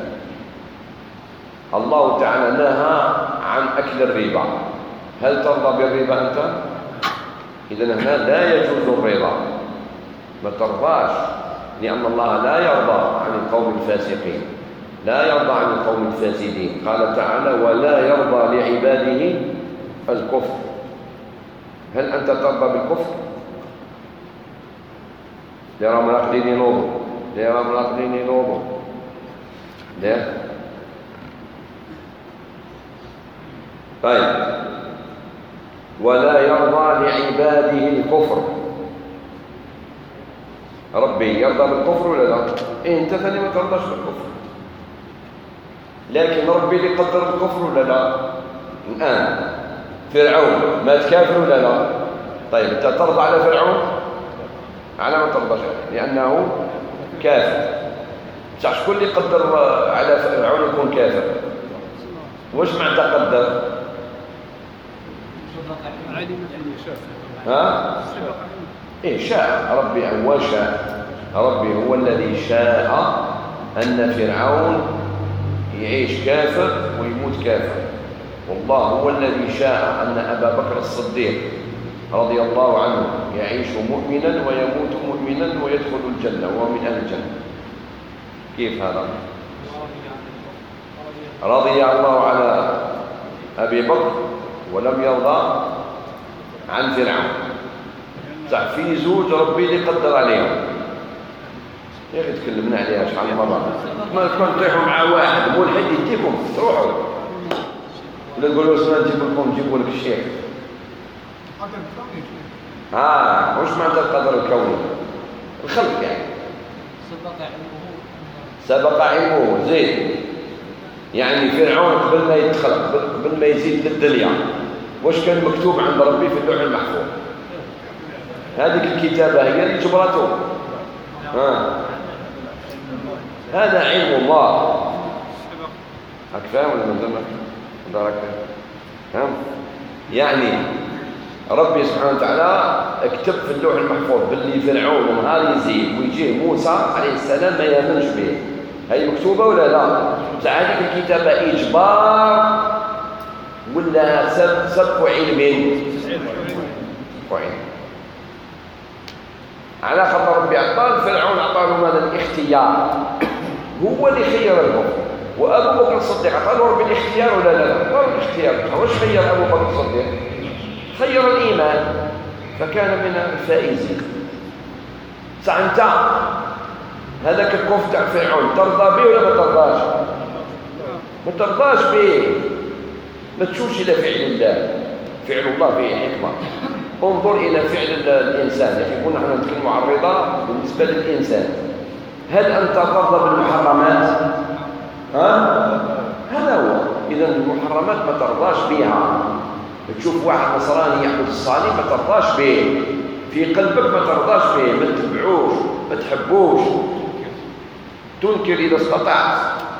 الله تعالى نهى عن أكل الربا، هل ترضى بالربا أنت؟ إذن هنا لا يجوز الرضا، ما ترضاش، لأن الله لا يرضى عن القوم الفاسقين، لا يرضى عن القوم الفاسدين. قال تعالى ولا يرضى لعباده الكفر. هل أنت ترضى بالكفر؟ لا مراقدين نوضو، لا مراقدين نوضو، لا. طيب ولا يرضى لعباده الكفر. ربي يرضى بالكفر ولا لا؟ إيه أنت ثاني ما ترضاش بالكفر، لكن ربي اللي قدر الكفر ولا لا؟ الآن فرعون مات كافر ولا لا؟ طيب أنت ترضى على فرعون؟ على ما ترضاش عليه لأنه كافر. صح، شكون اللي قدر على فرعون يكون كافر؟ واش معنى قدر؟ ها؟ إيه شاء ربي، هو شاء ربي هو الذي شاء أن فرعون يعيش كافر ويموت كافر، والله هو الذي شاء أن أبا بكر الصديق رضي الله عنه يعيش مؤمنا ويموت مؤمنا ويدخل الجنة وهو من أهل الجنة. كيف هذا؟ رضي الله على أبي بكر ولم يرضى عن فرعون. صح، في زوج ربي اللي قدر عليهم. يا أخي تكلمنا عليها شحال مرة. ما تكون تطيحوا مع واحد ملحد يديكم تروحوا ولا تقولوا سنا نجيب لكم نجيبوا لك الشيخ. اه واش معنى القدر الكوني؟ الخلق يعني. سبق علمه سبق علمه زين. يعني فرعون قبل ما يتخلق قبل ما يزيد للدنيا واش كان مكتوب عند ربي في اللوح المحفوظ؟ هذيك الكتابة هي اللي جبرته. ها هذا علم الله. هاك فاهم ولا مازال دارك؟ فاهم؟ يعني ربي سبحانه وتعالى اكتب في اللوح المحفوظ باللي فرعون نهار يزيد ويجيه موسى عليه السلام ما يامنش به. هي مكتوبة ولا لا؟ بصح هذيك الكتابة إجبار ولا سب سب علم؟ وعلم. على خاطر ربي عطاه فرعون عطاه ماذا؟ الاختيار، هو اللي خير لهم. وابو بكر الصديق عطاه ربي الاختيار ولا لا؟ عطاه الاختيار. واش خير ابو بكر الصديق؟ خير الايمان فكان من الفائزين. صح انت هذاك الكفر تاع فرعون ترضى به ولا ما ترضاش؟ ما ترضاش به، ما تشوفش إلى فعل الله. فعل الله فيه حكمة. انظر إلى فعل الإنسان. يعني كنا نحن نتكلم عن الرضا بالنسبة للإنسان. هل أنت ترضى بالمحرمات؟ ها؟ هذا هو. إذا المحرمات ما ترضاش بها. تشوف واحد نصراني يعبد الصليب ما ترضاش به، في قلبك ما ترضاش به، ما تتبعوش، ما تحبوش، تنكر إذا استطعت.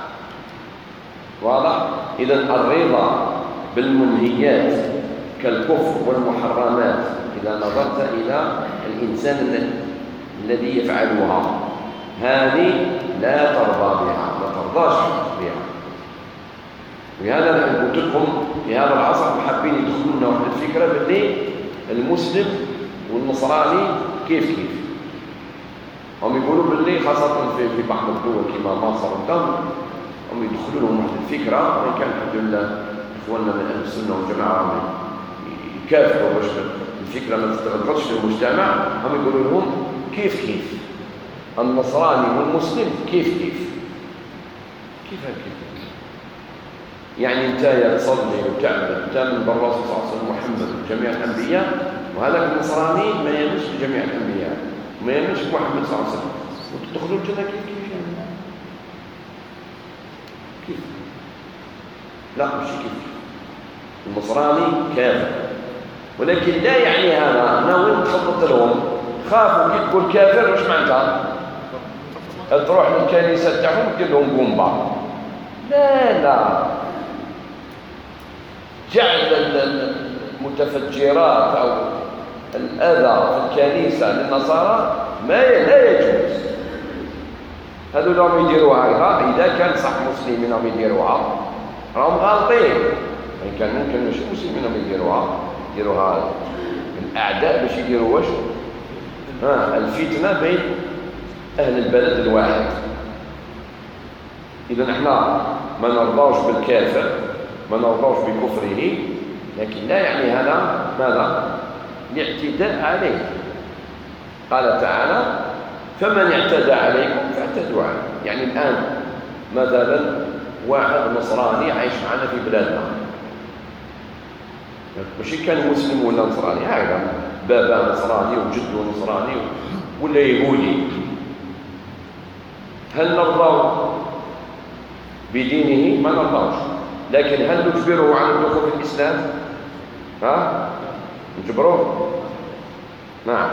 واضح؟ إذا الرضا بالمنهيات كالكفر والمحرمات إذا نظرت إلى الإنسان الذي يفعلها هذه لا ترضى بها، ما ترضاش بها. ولهذا قلت لكم في هذا العصر حابين يدخلوا لنا واحد الفكرة باللي المسلم والنصراني كيف كيف. هم يقولوا باللي خاصة في في بعض الدول كما مصر وكذا هم يدخلوا لهم واحد الفكرة، وإن كان الحمد لله إخواننا من أهل السنة والجماعة يكافحوا باش الفكرة ما تتغلغلش في المجتمع. هم يقولوا لهم كيف كيف النصراني والمسلم كيف كيف كيف كيف يعني انت تصلي وتعبد وتامن بالرسول صلى الله عليه وسلم محمد وجميع الانبياء، وهذاك النصراني ما يامنش بجميع الانبياء وما يامنش بمحمد صلى الله عليه وسلم، وتدخلوا الجنه كيف كيف يعني؟ كيف؟ لا مش كيف. النصراني كافر، ولكن لا يعني هذا انا وين تخطط لهم خافوا كي تقول كافر واش معناتها؟ تروح للكنيسه تاعهم دير لهم بومبا. لا لا، جعل المتفجرات أو الأذى في الكنيسة للنصارى ما لا يجوز. هذو لهم يديروها إذا كان صح مسلمين هم يديروها راهم غالطين، وإن كان ممكن مش مسلمين هم يديروها يديروها الأعداء باش يديروا واش؟ ها الفتنة بين أهل البلد الواحد. إذا احنا ما نرضاوش بالكافر، ما نرضاوش بكفره، لكن لا يعني هذا ماذا؟ الاعتداء عليه. قال تعالى فمن اعتدى عليكم فاعتدوا عليه. يعني الآن مثلا واحد نصراني عايش معنا في بلادنا، ماشي كان مسلم ولا نصراني، هكذا بابا نصراني وجده نصراني ولا يهودي، هل نرضاه بدينه؟ ما نرضاوش. لكن هل نجبره على الدخول في الإسلام؟ ها؟ نجبروه؟ نعم.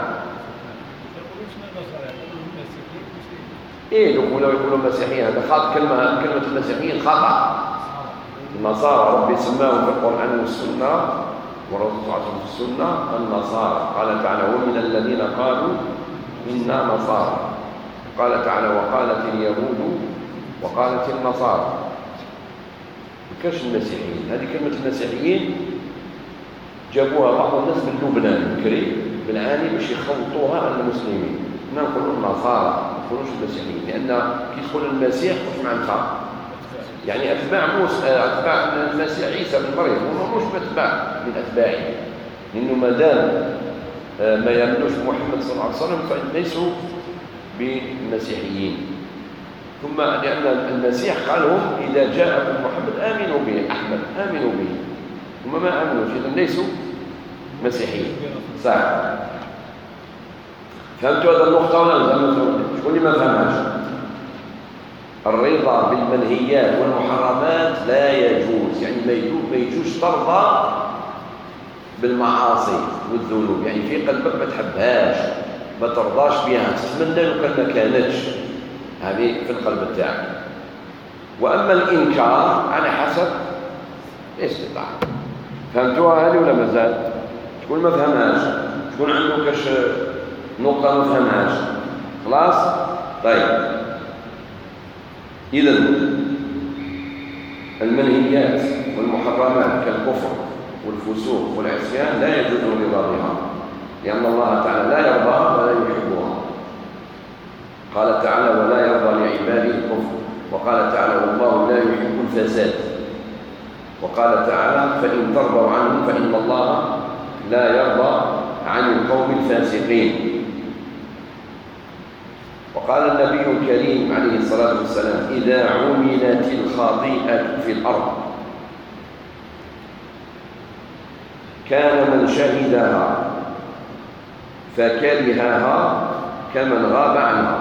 إيه يقولوا يقولوا مسيحيين، هذا خاطئ. كلمة كلمة المسيحيين خطأ. النصارى ربي سماهم في القرآن والسنة والرسول صلى الله عليه وسلم في السنة النصارى. قال تعالى ومن الذين قالوا إنا نصارى. قال تعالى وقالت اليهود وقالت النصارى. ما كانش المسيحيين. هذه كلمة المسيحيين جابوها بعض الناس من لبنان بكري بالعاني باش يخلطوها على المسلمين. هنا نقولوا النصارى ما نقولوش المسيحيين، لأن كي يدخل المسيح واش معناتها؟ يعني أتباع موسى، أتباع المسيح عيسى بن مريم، هم مش أتباع من أتباعه، لأنه ما دام ما يؤمنوش بمحمد صلى الله عليه وسلم فليسوا بالمسيحيين. ثم لأن المسيح قال لهم إذا جاءكم محمد آمنوا به، أحمد آمنوا به، هم ما آمنوا إذن ليسوا مسيحيين. صح؟ فهمتوا هذا النقطة ولا لا؟ شكون اللي ما فهمهاش؟ الرضا بالمنهيات والمحرمات لا يجوز، يعني ما يجوز ما يجوز ترضى بالمعاصي والذنوب، يعني في قلبك ما تحبهاش، ما ترضاش بها، تتمنى لو كان ما كانتش، هذه في القلب تاعك. واما الانكار على حسب الاستطاعه. فهمتوها هذه ولا مازال؟ شكون ما فهمهاش؟ شكون عنده كاش نقطه ما فهمهاش؟ خلاص؟ طيب اذا المنهيات والمحرمات كالكفر والفسوق والعصيان لا يجوز الرضا بها، لأن الله تعالى لا يرضى ولا يحبها. قال تعالى ولا يرضى لعباده الكفر، وقال تعالى والله لا يحب الفساد، وقال تعالى فإن ترضوا عنهم فإن الله لا يرضى عن القوم الفاسقين. قال النبي الكريم عليه الصلاة والسلام: إذا عملت الخطيئة في الأرض كان من شهدها فكرهها كمن غاب عنها،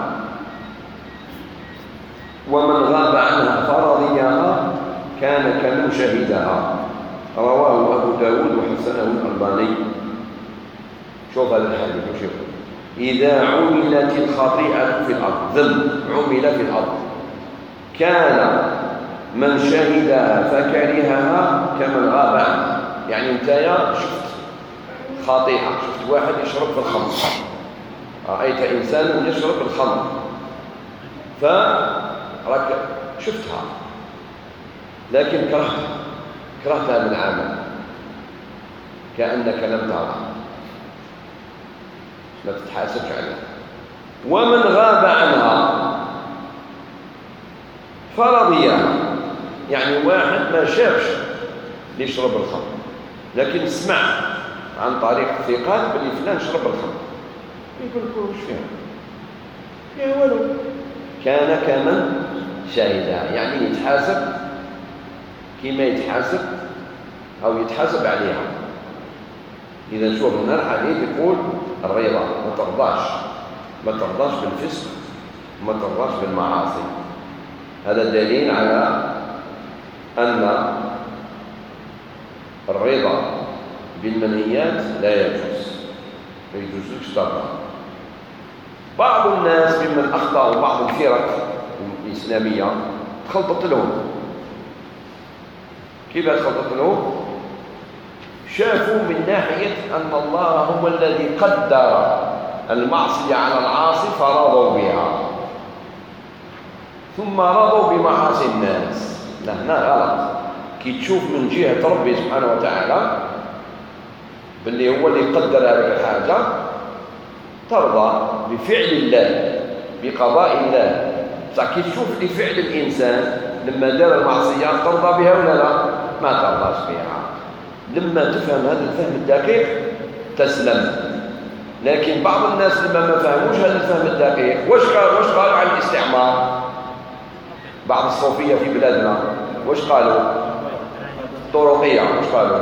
ومن غاب عنها فرضيها كان كمن شهدها. رواه أبو داود وحسنه الألباني. شوف هذا الحديث، شوف: إذا عملت الخطيئة في الأرض، ذنب عمل في الأرض، كان من شهدها فكرهها كمن غاب عنها. يعني أنت يا شفت خطيئة، شفت واحد يشرب في الخمر، رأيت إنسان يشرب الخمر فراك شفتها لكن كرهتها كرهتها من عمل، كأنك لم ترها، ما تتحاسبش عليها. ومن غاب عنها فرضيها، يعني واحد ما شافش يشرب الخمر لكن سمع عن طريق الثقات بلي فلان شرب الخمر، يقول لك واش فيها؟ يا ولو كان كمن شهدها، يعني يتحاسب كما يتحاسب أو يتحاسب عليها. إذا شوف هنا الحديث يقول الرضا، ما ترضاش ما ترضاش بالفسق، ما ترضاش بالمعاصي. هذا دليل على أن الرضا بالمنهيات لا يجوز، ما يجوزش ترضى. بعض الناس ممن أخطأوا بعض الفرق الإسلامية تخلطت لهم. كيف تخلطت لهم؟ شافوا من ناحية أن الله هو الذي قدر المعصية على العاصي فرضوا بها، ثم رضوا بمعاصي الناس. لا، هنا غلط. كي تشوف من جهة ربي سبحانه وتعالى باللي هو اللي قدر هذه الحاجة، ترضى بفعل الله بقضاء الله. صح، كي تشوف لفعل الإنسان لما دار المعصية ترضى بها ولا لا؟ ما ترضاش بها. لما تفهم هذا الفهم الدقيق تسلم. لكن بعض الناس لما ما فهموش هذا الفهم الدقيق، واش قالوا واش قالوا عن الاستعمار؟ بعض الصوفية في بلادنا واش قالوا؟ الطرقية واش قالوا؟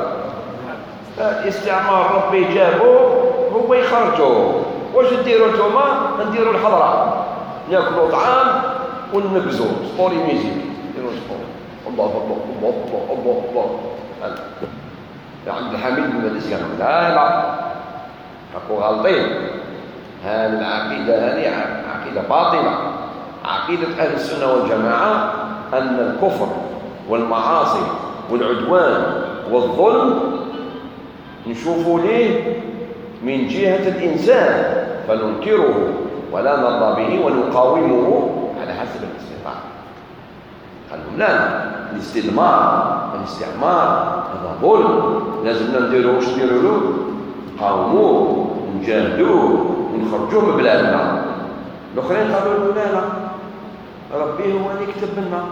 الاستعمار ربي جابوه هو يخرجوه، واش نديروا نتوما؟ نديروا الحضرة، ناكلوا طعام وننقزوا سبوري ميزيك، نديروا سبوري. الله الله الله الله الله الله. عبد الحميد بن مديسيان لا لا حقوا غالطين. هذه العقيدة هذه عقيدة باطلة. عقيدة أهل السنة والجماعة أن الكفر والمعاصي والعدوان والظلم نشوفوا ليه من جهة الإنسان فننكره ولا نرضى به ونقاومه على حسب الاستطاعة. قالوا لا، الاستدمار الاستعمار هذا ظلم، لازمنا نديروه. واش نديروا له؟ نقاوموه ونجاهدوه ونخرجوه من بلادنا. الاخرين قالوا له لا لا، ربي هو اللي كتب لنا.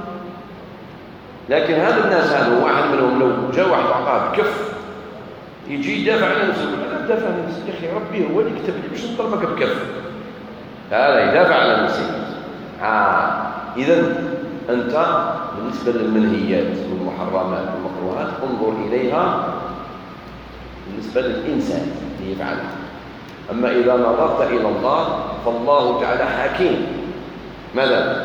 لكن هذا الناس هذا واحد منهم لو جاء واحد عقاب بكف يجي يدافع على نفسه، لا تدافع عن نفسك يا اخي، ربي هو اللي كتب لي، باش نطلبك بكف. هذا يدافع على نفسه. آه. اذا انت بالنسبه للمنهيات والمحرمات والمكروهات انظر اليها بالنسبه للانسان اللي يفعلها. اما اذا نظرت الى الله فالله تعالى حكيم. ماذا؟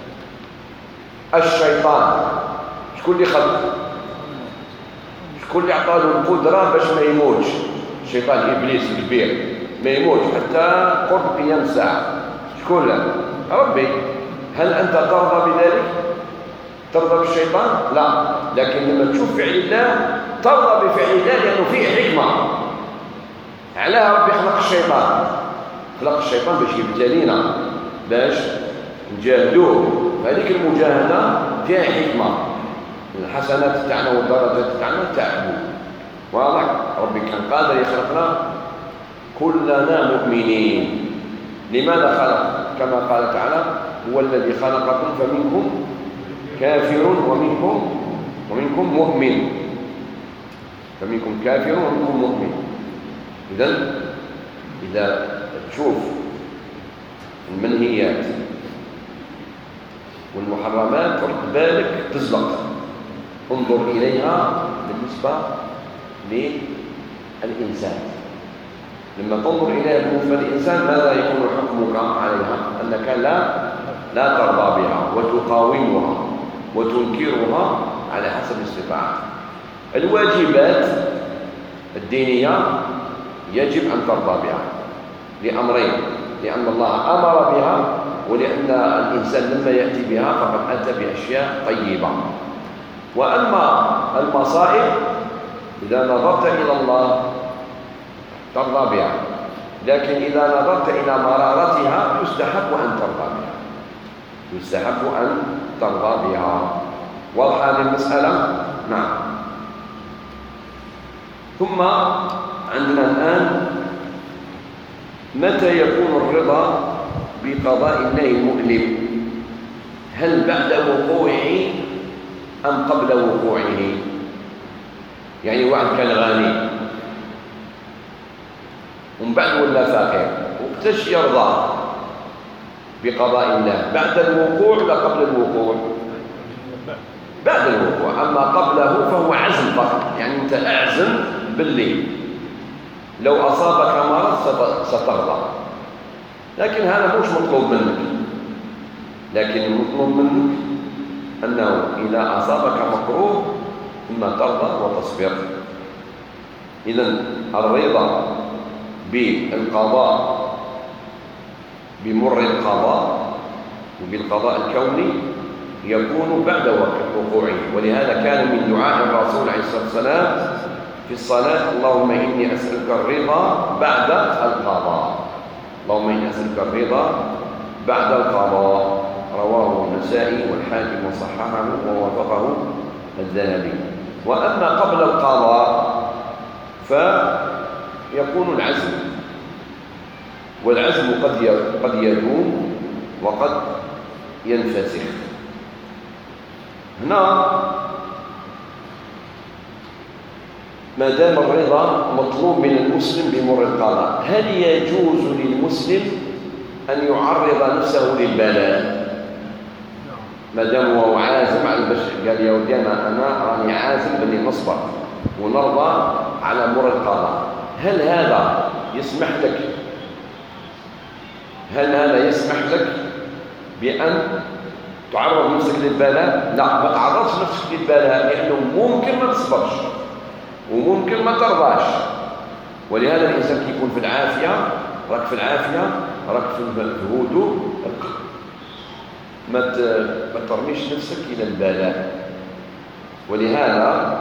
الشيطان شكون اللي خلق؟ شكون اللي عطاه له القدره باش ما يموتش؟ الشيطان ابليس الكبير ما يموتش حتى قرب قيام الساعه. شكون له؟ ربي. هل انت ترضى بذلك؟ ترضى بالشيطان؟ لا. لكن لما تشوف فعل الله ترضى بفعل الله لانه فيه حكمه. علاه ربي خلق الشيطان؟ خلق الشيطان باش يبتلينا، باش نجاهدوه. هذيك المجاهده فيها حكمه. الحسنات تاعنا والدرجات تاعنا تعبوا. واضح؟ ربي كان قادر يخلقنا كلنا مؤمنين. لماذا خلق؟ كما قال تعالى: هو الذي خلقكم فمنكم كافر ومنكم ومنكم مؤمن. فمنكم كافر ومنكم مؤمن. إذن إذا تشوف المنهيات والمحرمات رد بالك تزلق، انظر إليها بالنسبة للإنسان. لما تنظر إليها بالنسبة للإنسان ماذا يكون حكمك عليها؟ أنك لا لا ترضى بها وتقاومها وتنكرها على حسب استطاعتك. الواجبات الدينية يجب أن ترضى بها لأمرين: لأن الله أمر بها، ولأن الإنسان لما يأتي بها فقد أتى بأشياء طيبة. وأما المصائب إذا نظرت إلى الله ترضى بها، لكن إذا نظرت إلى مرارتها يستحب أن ترضى بها، يستحب أن ترضى بها. واضحة هذه المسألة؟ نعم. ثم عندنا الآن متى يكون الرضا بقضاء الله المؤلم؟ هل بعد وقوعه أم قبل وقوعه؟ يعني واحد كان غني ومن بعد ولا فقير، وقتاش يرضى بقضاء الله؟ بعد الوقوع ولا قبل الوقوع؟ بعد الوقوع. أما قبله فهو عزم فقط، يعني أنت أعزم بالليل لو أصابك مرض سترضى، لكن هذا مش مطلوب منك. لكن المطلوب منك أنه إذا أصابك مكروه ثم ترضى وتصبر. إذن الرضا بالقضاء بمر القضاء وبالقضاء الكوني يكون بعد وقوعه. ولهذا كان من دعاء الرسول عليه الصلاة والسلام في الصلاة: اللهم إني أسألك الرضا بعد القضاء، اللهم إني أسألك الرضا بعد القضاء. رواه النسائي والحاكم وصححه ووافقه الذهبي. وأما قبل القضاء فيكون العزم، والعزم قد قد يدوم وقد ينفسخ. هنا ما دام الرضا مطلوب من المسلم بمر القضاء، هل يجوز للمسلم أن يعرض نفسه للبلاء؟ ما دام هو عازم على البشر، قال يا ودي أنا أنا راني عازم بني نصبر ونرضى على مر القضاء، هل هذا يسمح لك هل هذا يسمح لك بأن تعرض نفسك للبلاء؟ لا، ما تعرضش نفسك للبلاء، لأنه ممكن ما تصبرش وممكن ما ترضاش. ولهذا الإنسان كي يكون في العافية، راك في العافية، راك في الهدوء، ما ترميش نفسك إلى البلاء. ولهذا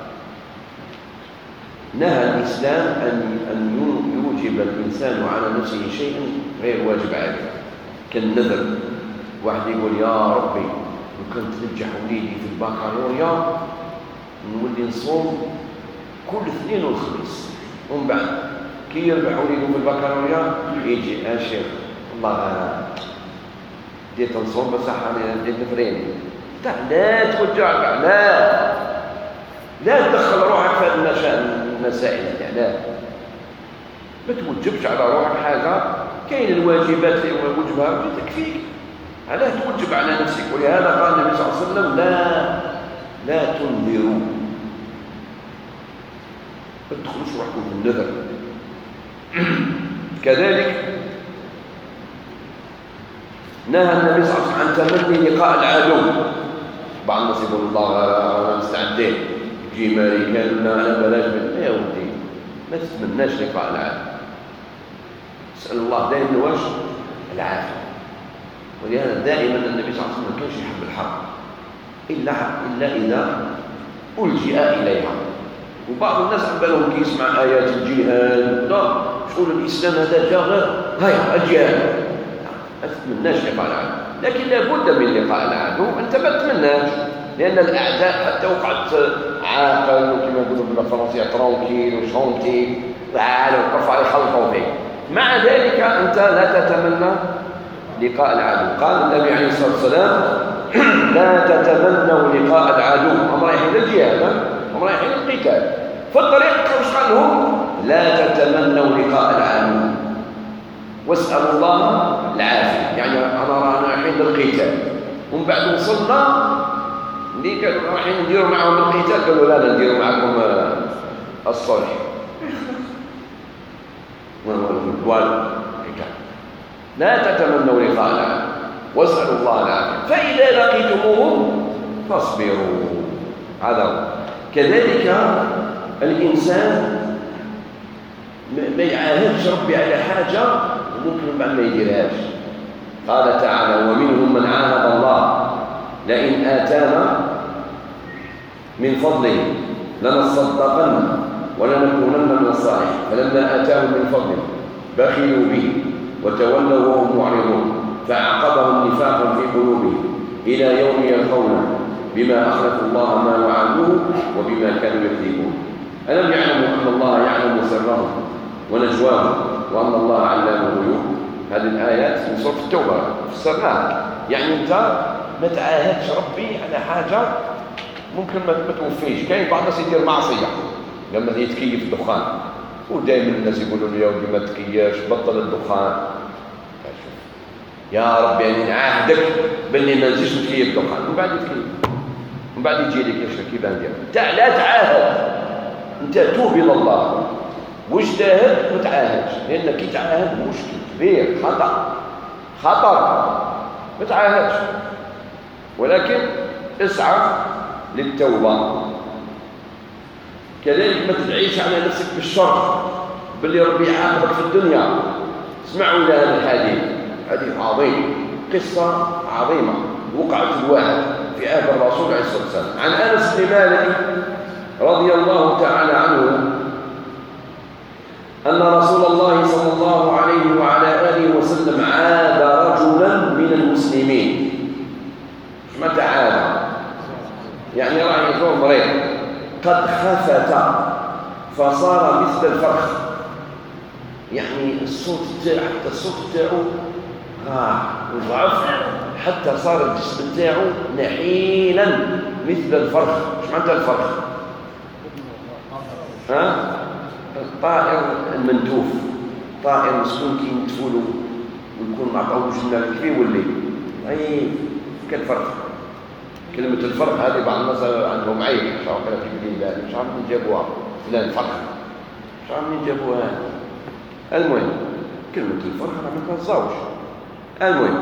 نهى الإسلام أن أن يوجب الإنسان على نفسه شيئا غير واجب عليه، كالنذر. واحد يقول يا ربي لو كنت تنجح وليدي في البكالوريا نولي نصوم كل اثنين والخميس، ومن بعد كي يربح وليده في البكالوريا يجي يا شيخ والله بديت نصوم بصح انا بديت نفريني. لا توجع، لا لا تدخل روحك في المسائل، لا ما توجبش على روحك حاجه. كاين الواجبات اللي وجبها تكفيك، علاه توجب على نفسك؟ ولهذا قال النبي صلى الله عليه وسلم لا لا تنذروا، ما تدخلوش روحكم في النذر. كذلك نهى النبي صلى الله عليه وسلم عن تمني لقاء العدو. بعض الناس يقول الله انا مستعدين يجي امريكان لا لا بلاش من يا ودي، ما تتمناش لقاء العدو، اسال الله دائما واش العافيه. ولهذا دائما النبي صلى الله عليه وسلم ما كانش يحب الحرب الا الا اذا الجئ اليها. وبعض الناس على بالهم كي يسمع ايات الجهاد لا شغل الاسلام هذا جا غير هيا الجهاد، ما تتمناش لقاء العدو. لكن لابد من لقاء العدو، انت ما تتمناش، لان الاعداء حتى وقعت عاقل وكما يقولوا بالفرنسيه ترونكيل وشونتي تعالوا وقف عليه خلقوا فيك، مع ذلك انت لا تتمنى لقاء العدو. قال النبي عليه الصلاه والسلام لا تتمنوا لقاء العدو، هم رايحين للجهاد، هم رايحين للقتال، في الطريق واش قال لهم؟ لا تتمنوا لقاء العدو. واسأل الله العافية. يعني أنا رانا رايحين للقتال، ومن بعد وصلنا اللي كانوا رايحين نديروا معهم القتال قالوا لا لا نديروا معكم الصلح. لا تتمنوا لقاء العدو واسألوا الله العافية، فإذا لقيتموهم فاصبروا. هذا كذلك الإنسان ما يعاهدش ربي على حاجة وممكن بعد ما يديرهاش. قال تعالى: ومنهم من عاهد الله لئن آتانا من فضله لنصدقن ولنكونن من الصالحين فلما آتاهم من فضله بخلوا به وتولوا وهم معرضون فأعقبهم نفاقا في قلوبهم إلى يوم يلقونه بما أخلفوا الله ما وعدوه وبما كانوا يكذبون. ألم يعلموا أن الله يعلم سرهم ونجواهم وأن الله علام الغيوب؟ هذه الآيات من سورة التوبة فسرناها. يعني أنت ما تعاهدش ربي على حاجة ممكن ما توفيش. كاين بعض الناس يدير معصية لما يتكيف الدخان، ودائما الناس يقولوا له يا ودي ما تكياش بطل الدخان. يا ربي يعني نعاهدك باللي ما نزيدش نتكيف الدخان، ومن بعد يتكيف، ومن بعد يجي لك يا شيخ كيف ندير؟ انت لا تعاهد، انت توب الى الله واجتهد ما تعاهدش، لان كي تعاهد مشكل كبير، خطر خطر ما تعاهدش. ولكن اسعى للتوبه. كذلك ما تدعيش على نفسك بالشر باللي ربي يعاقبك في الدنيا. اسمعوا الى هذا الحديث، حديث عظيم، قصه عظيمه وقعت الواحد في عهد الرسول عليه الصلاه والسلام. عن انس بن مالك رضي الله تعالى عنه ان رسول الله صلى الله عليه وعلى اله وسلم عاد رجلا من المسلمين. متى عاد؟ يعني راه يكون مريض قد خفت فصار مثل الفرخ، يعني الصوت تاعو حتى الصوت تاعو راح وضعف حتى صار الجسم تاعو نحيلا مثل الفرخ. ايش معناتها الفرخ؟ ها؟ الطائر المنتوف، طائر مسكون كي ينتفولو ويكون معطاو جنة كبير واللي اي كالفرخ. كلمة الفرق هذه بعض الناس عندهم عيب، مش عارف كيف يدين بالي، مش عارف منين جابوها فلان فرق، مش عارف منين جابوها. المهم كلمة الفرق أنا ما كنزاوش. المهم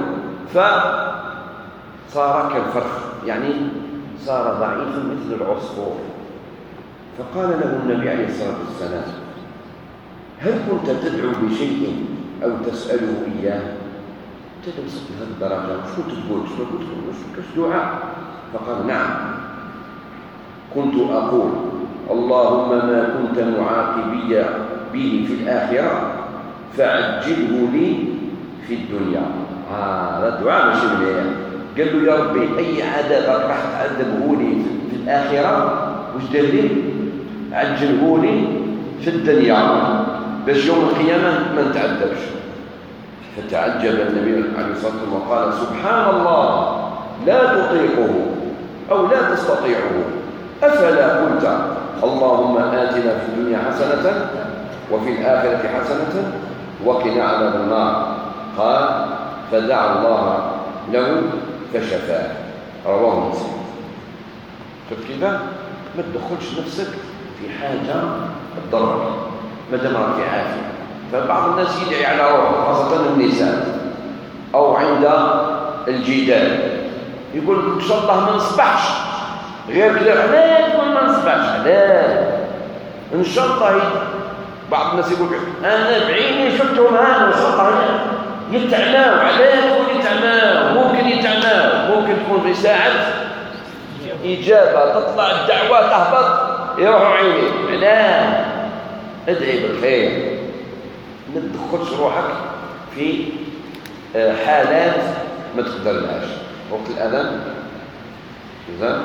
فصار كالفرخ، يعني صار ضعيفا مثل العصفور. فقال له النبي عليه الصلاة والسلام: هل كنت تدعو بشيء أو تسأله إياه؟ انت وصلت لهذه الدرجه شو تقول؟ شنو كنت تقول؟ كاش دعاء؟ فقال: نعم، كنت اقول اللهم ما كنت معاقبي به في الاخره فعجله لي في الدنيا. هذا آه الدعاء ماشي مليح. قال له: يا ربي اي عذاب راح تعذبه لي في الاخره واش دير لي؟ عجله لي في الدنيا باش يوم القيامه ما نتعذبش. فتعجب النبي عليه الصلاة والسلام وقال: سبحان الله، لا تطيقه أو لا تستطيعه، أفلا قلت اللهم آتنا في الدنيا حسنة وفي الآخرة حسنة وقنا عذاب النار؟ قال: فدعا الله له فشفاه. رواه مسلم. شفت كذا؟ ما تدخلش نفسك في حاجة تضرك ما دام راك في عافية. فبعض الناس يدعي على روحه خاصة النساء أو عند الجدال، يقول إن شاء الله ما نصبحش غير كذا. لا تقول ما نصبحش، لا إن شاء الله. بعض الناس يقول أنا بعيني شفتهم هذا إن شاء الله يتعماوا. علاه تقول يتعماوا؟ ممكن يتعماوا، ممكن تكون رسالة إجابة، تطلع الدعوة تهبط يروحوا عينيك. لا، ادعي بالخير، ما تدخلش روحك في حالات ما تقدرلهاش. وقت الأذان إذا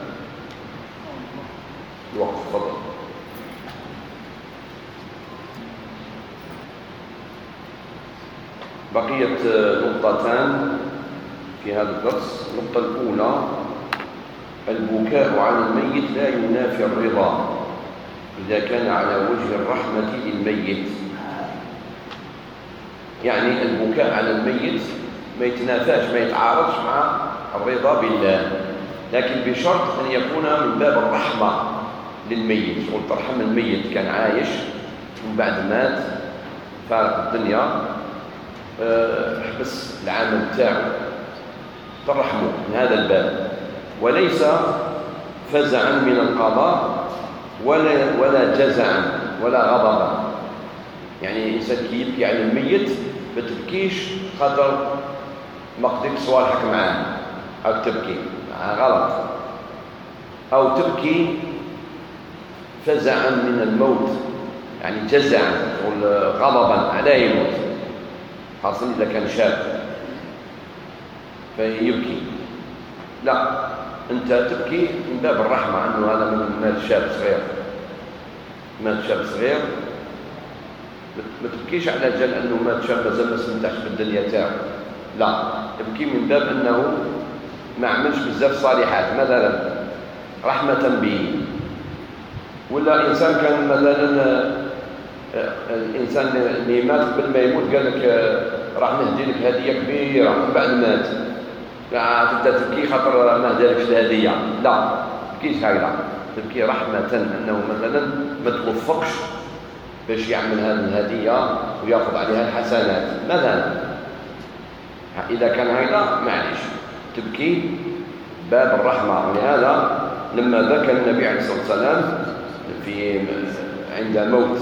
الوقت فضل. بقيت نقطتان في هذا الدرس. النقطة الأولى: البكاء على الميت لا ينافي الرضا إذا كان على وجه الرحمة للميت. يعني البكاء على الميت ما يتنافاش، ما يتعارضش مع الرضا بالله، لكن بشرط أن يكون من باب الرحمة للميت. شغل ترحم الميت كان عايش ومن بعد مات فارق الدنيا، احبس العمل تاعو ترحمه من هذا الباب، وليس فزعا من القضاء ولا ولا جزعا ولا غضبا. يعني الانسان كي يبكي على الميت ما تبكيش خاطر ما قدرتش صوالحك معاه او تبكي غلط، او تبكي فزعا من الموت، يعني جزعا غضبا على يموت، خاصة إذا كان شاب فيبكي. لا، أنت تبكي من باب الرحمة عنه، هذا من مات شاب صغير، مات شاب صغير ما تبكيش على جال أنه مات شاب مازال ما استمتعش بالدنيا تاعو، لا، تبكي من باب أنه ما عملش بزاف صالحات مثلا رحمة به. ولا إنسان كان مثلا الإنسان اللي مات قبل ما يموت قال لك راح نهدي لك هدية كبيرة، من بعد مات تبدأ تبكي خاطر ما هدالكش الهدية، لا تبكيش هكذا، تبكي رحمة أنه مثلا ما توفقش باش يعمل هذه الهدية ويأخذ عليها الحسنات مثلا. إذا كان هكذا معليش تبكي باب الرحمة. ولهذا لما ذكر النبي عليه الصلاة والسلام في عند موت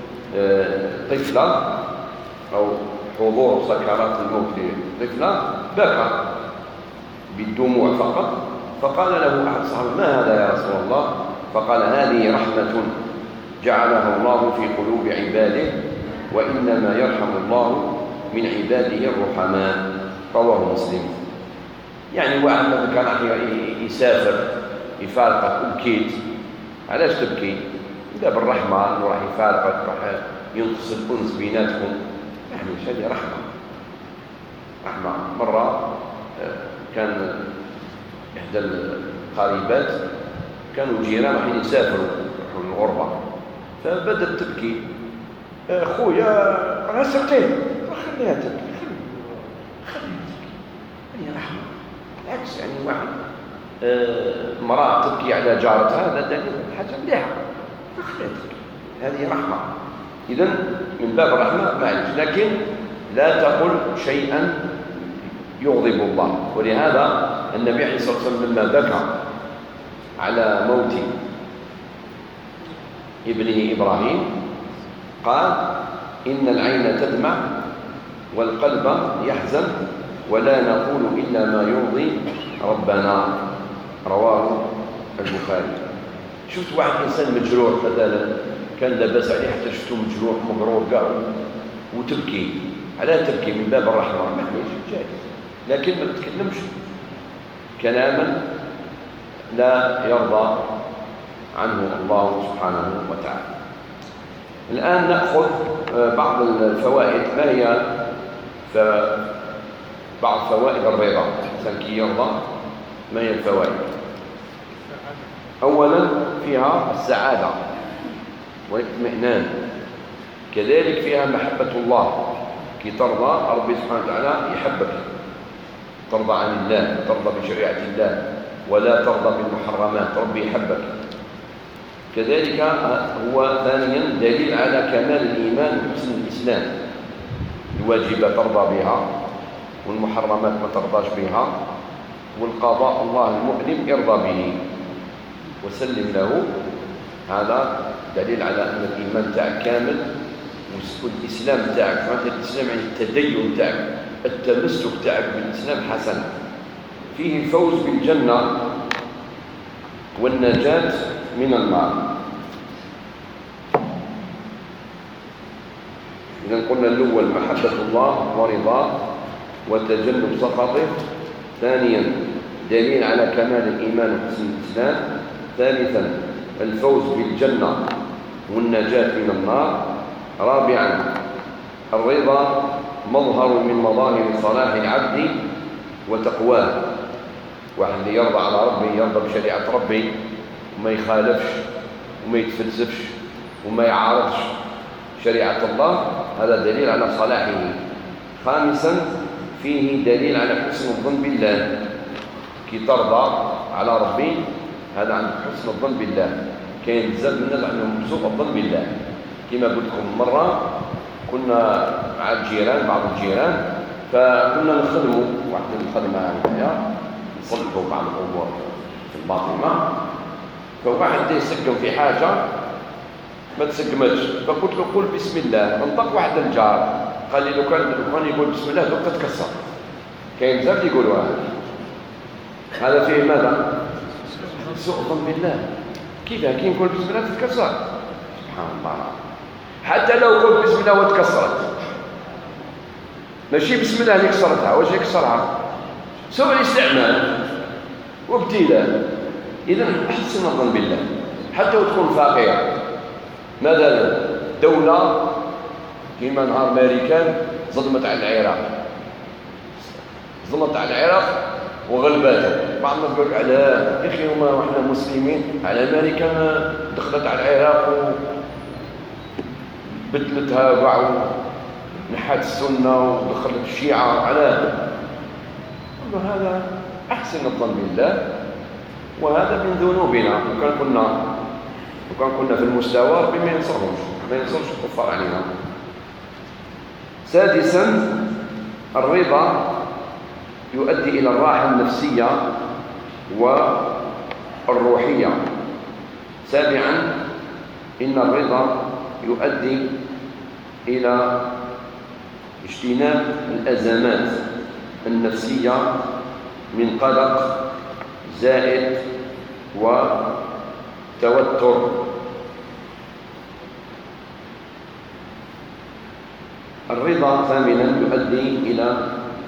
طفلة أو حضور سكرات الموت لطفلة بكى بالدموع فقط، فقال له أحد الصحابة: ما هذا يا رسول الله؟ فقال: هذه رحمة جعلها الله في قلوب عباده، وإنما يرحم الله من عباده الرحماء. رواه مسلم. يعني واحد مثلا كان راح يسافر يفارقك وبكيت، علاش تبكي؟ باب الرحمة أنه راح يفارقك، راح ينقص الأنس بيناتكم، يعني هذه رحمة. رحمة. مرة كان إحدى القريبات كانوا جيران راح يسافروا من الغربة، فبدأت تبكي: خويا أنا سقيت. خليها تبكي، خليها تبكي، هي رحمة. بالعكس، يعني واحد امرأة تبكي على جارتها هذا دليل حاجة مليحة، خليها تبكي، هذه رحمة. إذن من باب الرحمة معلش، لكن لا تقل شيئا يغضب الله. ولهذا النبي عليه الصلاة والسلام لما بكى على موت ابنه إبراهيم قال: إن العين تدمع والقلب يحزن ولا نقول إلا ما يرضي ربنا. رواه البخاري. شفت واحد إنسان مجروح مثلا كان لاباس عليه حتى شفته مجروح مغرور كاع وتبكي، على تبكي من باب الرحمة معليش جائز، لكن ما تتكلمش كلاما لا يرضى عنه الله سبحانه وتعالى. الآن نأخذ بعض الفوائد. ما هي بعض فوائد الرضا؟ الإنسان كي يرضى ما هي الفوائد؟ أولا فيها السعادة والاطمئنان، كذلك فيها محبة الله، كي ترضى ربي سبحانه وتعالى يحبك، ترضى عن الله، ترضى بشريعة الله ولا ترضى بالمحرمات، ربي يحبك. كذلك هو ثانيا دليل على كمال الإيمان وحسن الإسلام، الواجبات ترضى بها والمحرمات ما ترضاش بها، والقضاء الله المؤلم ارضى به وسلم له. هذا دليل على أن الإيمان تاعك كامل، والإسلام تاعك، معناتها الإسلام يعني التدين تاعك، التمسك تاعك بالإسلام حسن. فيه الفوز بالجنة والنجاة من النار. إذا قلنا الأول محبة الله ورضاه وتجنب سخطه، ثانيا دليل على كمال الإيمان وحسن الإسلام، ثالثا الفوز بالجنة والنجاة من النار، رابعا الرضا مظهر من مظاهر صلاح العبد وتقواه. واحد اللي يرضى على ربه، يرضى بشريعة ربي وما يخالفش وما يتفلسفش وما يعارضش شريعة الله، هذا دليل على صلاحه خامسا فيه دليل على حسن الظن بالله، كي ترضى على ربي هذا عند حسن الظن بالله. كاين بزاف من الناس عندهم سوء الظن بالله. كما قلت لكم مرة كنا مع الجيران، بعض الجيران، فكنا نخدموا واحد الخدمة هنايا نصلحوا بعض الأمور في الباطنة، فواحد يسقم في حاجة ما تسقمتش، فقلت له قول بسم الله. انطق واحد الجار قال لي لو كان لو كان يقول بسم الله دوك تتكسر. كاين بزاف اللي يقولوا هذا هذا فيه ماذا؟ سوء ظن بالله. كيف كي نقول بسم الله تتكسر؟ سبحان الله. حتى لو قلت بسم الله وتكسرت ماشي بسم الله اللي كسرتها، واش يكسرها؟ سوء الاستعمال وابتلاء. اذا احسن الظن بالله حتى وتكون فقير. مثلا دولة كيما نهار امريكان ظلمت على العراق، ظلمت على العراق وغلباتها. بعض الناس يقول على يا اخي هما وحنا مسلمين، على امريكا دخلت على العراق وبدلتها وباعوا نحات السنه ودخلت الشيعه. على هذا احسن الظن بالله، وهذا من ذنوبنا. وكان كنا وكان كنا في المستوى ربي ما ينصرهمش، ما ينصرش الكفار علينا. سادسا الرضا يؤدي إلى الراحة النفسية والروحية. سابعا إن الرضا يؤدي إلى اجتناب الأزمات النفسية من قلق زائد وتوتر. الرضا ثامنا يؤدي إلى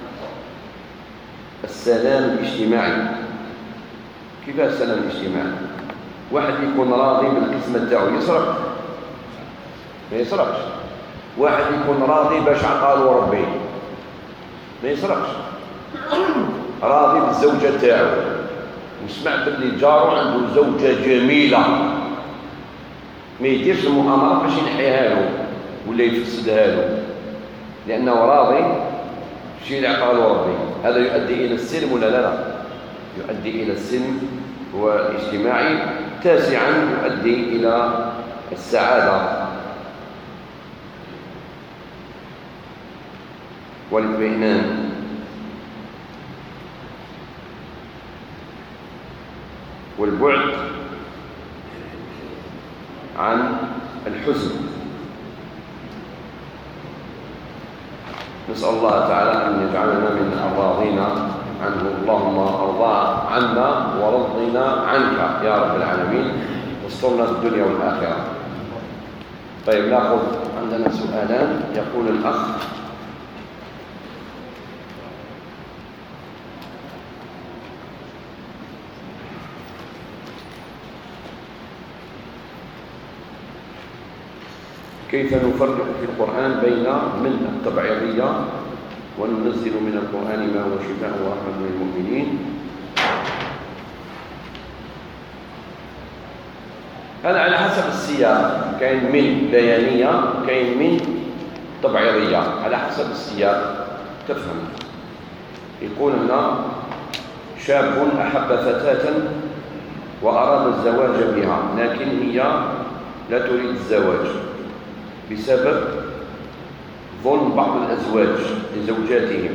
السلام الاجتماعي. كيف السلام الاجتماعي؟ واحد يكون راضي بالقسمة تاعو يسرق ما يسرقش. واحد يكون راضي باش عطالو ربي ما يسرقش. راضي بالزوجة تاعو وسمع باللي جارو عنده زوجة جميلة ما يديرش المؤامرة باش ينحيها له ولا يفسدها له، لأنه راضي بالشيء اللي عطالو ربي. هذا يؤدي إلى السلم ولا لا؟ لا يؤدي إلى السلم والاجتماعي. تاسعا يؤدي إلى السعادة والاطمئنان. والبعد عن الحزن. نسأل الله تعالى أن يجعلنا من الراضين عنه. اللهم ارضى عنا ورضنا عنك يا رب العالمين، واسترنا في الدنيا والآخرة. طيب ناخذ عندنا سؤالان. يقول الأخ: كيف نفرق في القرآن بين من التبعيضية وننزل من القرآن ما هو شفاء ورحمة للمؤمنين؟ هذا على حسب السياق. كاين من بيانية، كاين من تبعيضية، على حسب السياق تفهم. يقول هنا: شاب أحب فتاة وأراد الزواج بها، لكن هي لا تريد الزواج بسبب ظلم بعض الأزواج لزوجاتهم،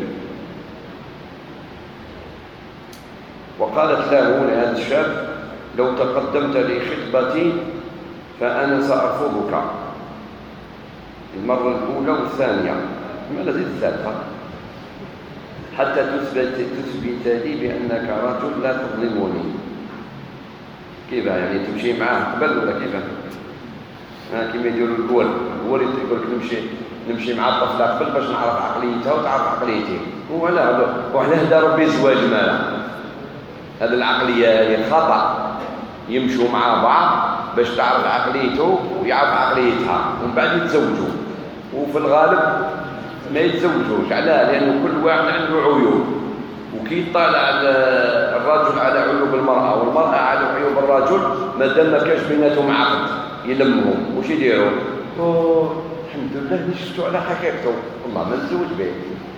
وقالت له لهذا الشاب: لو تقدمت لخطبتي فأنا سأرفضك المرة الأولى والثانية، ما زيد الثالثة، حتى تثبت تثبت لي بأنك رجل لا تظلمني. كيف يعني تمشي معاه قبل ولا كيف؟ ها كيما يديروا القول القول يقول لك نمشي نمشي مع الطفله قبل باش نعرف عقليتها وتعرف عقليتي. وعلى هذا وعلى هذا ربي زواج ماله. هذه العقليه هي خطا. يمشوا مع بعض باش تعرف عقليته ويعرف عقليتها ومن بعد يتزوجوا. وفي الغالب ما يتزوجوش. علاه؟ لأنه كل واحد عنده عيوب، وكي يطالع الرجل على عيوب المرأة والمرأة على عيوب الرجل، ما دام ما كاش بيناتهم عقد يلمهم، وش يديروا؟ اوه الحمد لله اللي شفتوا على حقيقته، والله ما نتزوج به.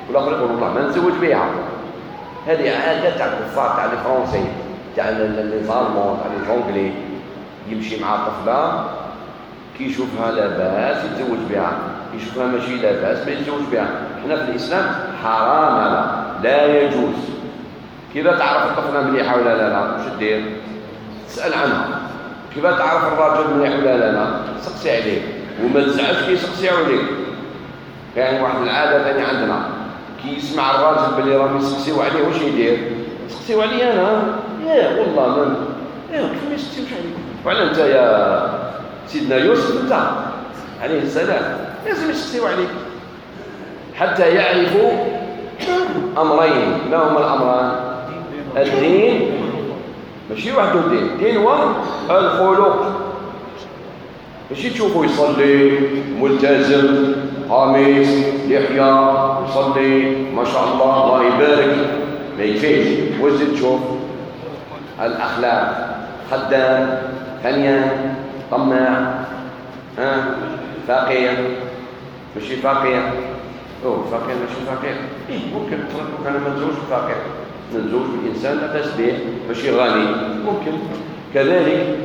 والآخر يقول والله ما نتزوج بها. هذه عادة تاع الكفار تاع لي فرونسي تاع لي زالمون تاع لي زونغلي، يمشي مع طفلة كي يشوفها لاباس يتزوج بها، يشوفها ماشي لاباس ما يتزوج بها. حنا في الإسلام حرام هذا، لا يجوز. كيف تعرف الطفلة مليحة ولا لا لا؟ واش دير؟ تسأل عنها. كيف تعرف الراجل مليح ولا لا لا؟ سقسي عليه وما تزعلش كي يسقسيو عليك. يعني واحد العادة ثانية عندنا، كي يسمع الراجل باللي راهم يسقسيو عليه واش يدير؟ يسقسيو علي أنا؟ يا والله من يا كيف ما يسقسيوش عليك؟ وعلى أنت يا سيدنا يوسف أنت عليه السلام لازم يسقسيو عليك حتى يعرفوا أمرين. ما هما الأمران؟ الدين، ماشي وحده الدين، الدين والخلق. ماشي تشوفوا يصلي ملتزم قميص لحية يصلي ما شاء الله الله يبارك، ما يكفيش. وزيد تشوف الأخلاق، خدام خنيان طماع ها فقير ماشي فقير. أوه فقير ماشي فقير، إيه ممكن تقول أنا ما نزوج فقير، نزوج بالإنسان لا بأس به ماشي غني ممكن. كذلك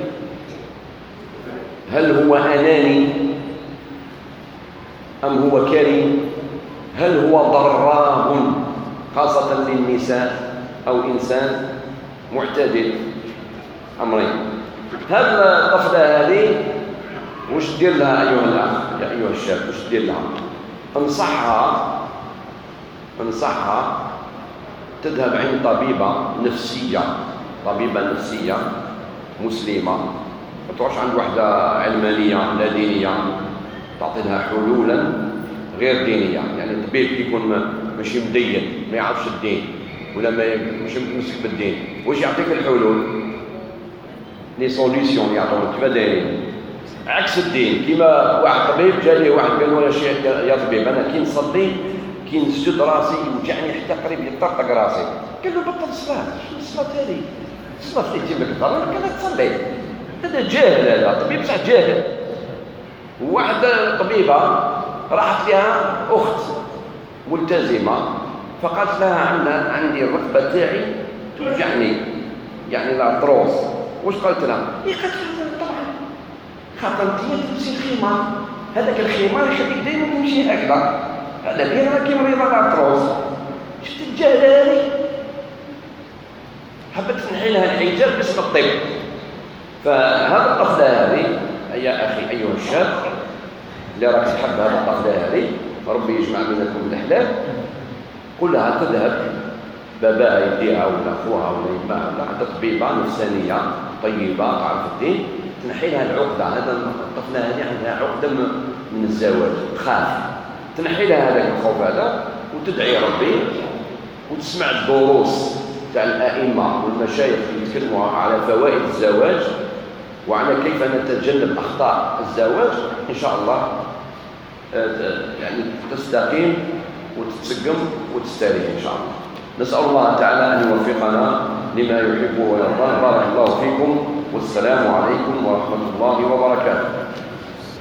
هل هو أناني أم هو كريم؟ هل هو ضراب خاصة للنساء أو إنسان معتدل؟ أمرين. هذه الطفلة هذه وش دير لها أيها الأخ يا أيها الشاب؟ وش دير لها؟ انصحها انصحها تذهب عند طبيبة نفسية، طبيبة نفسية مسلمة، ما تروحش عند واحدة علمانية لا دينية تعطي لها حلولا غير دينية. يعني الطبيب يكون ماشي مدين ما يعرفش الدين ولا ما مش متمسك بالدين، واش يعطيك الحلول؟ لي سوليسيون يعطوك كيف دايرين عكس الدين. كيما واحد طبيب جا لي واحد قال له يا شيخ يا طبيب انا كي نصلي كي نسجد راسي يوجعني حتى قريب يطرطق راسي. قال له بطل الصلاه. شنو الصلاه هذه؟ الصلاه اللي تجيب لك الضرر كانت تصلي. هذا جاهل، هذا طبيب بصح جاهل. واحده طبيبه راحت لها اخت ملتزمه فقالت لها عندنا عندي الركبه تاعي توجعني يعني الارتروز. واش قالت لها؟ هي قالت لها طبعا خاطر انت تلبسي الخمار، هذاك الخمار يخليك دائما تمشي هكذا، على بالها راكي مريضه الارتروز. شفت الجهله هذه؟ حبت تنحي لها الحجاب باسم الطب. فهذا الطفله هذه يا اخي ايها الشاب اللي راك تحب هذه الطفله هذه ربي يجمع بينكم الاحلام، قل لها تذهب باباها يديها ولا اخوها ولا يماها ولا عندها طبيبه نفسانيه طيبه تعرف الدين تنحي لها العقده. هذا الطفله هذه عندها عقده من الزواج تخاف، تنحي لها هذاك الخوف هذا وتدعي ربي وتسمع الدروس تاع الائمه والمشايخ اللي يتكلموا على فوائد الزواج وعلى كيف نتجنب اخطاء الزواج. ان شاء الله يعني تستقيم وتتسقم وتستريح ان شاء الله. نسأل الله تعالى أن يوفقنا لما يحبه ويرضاه. بارك الله فيكم والسلام عليكم ورحمة الله وبركاته.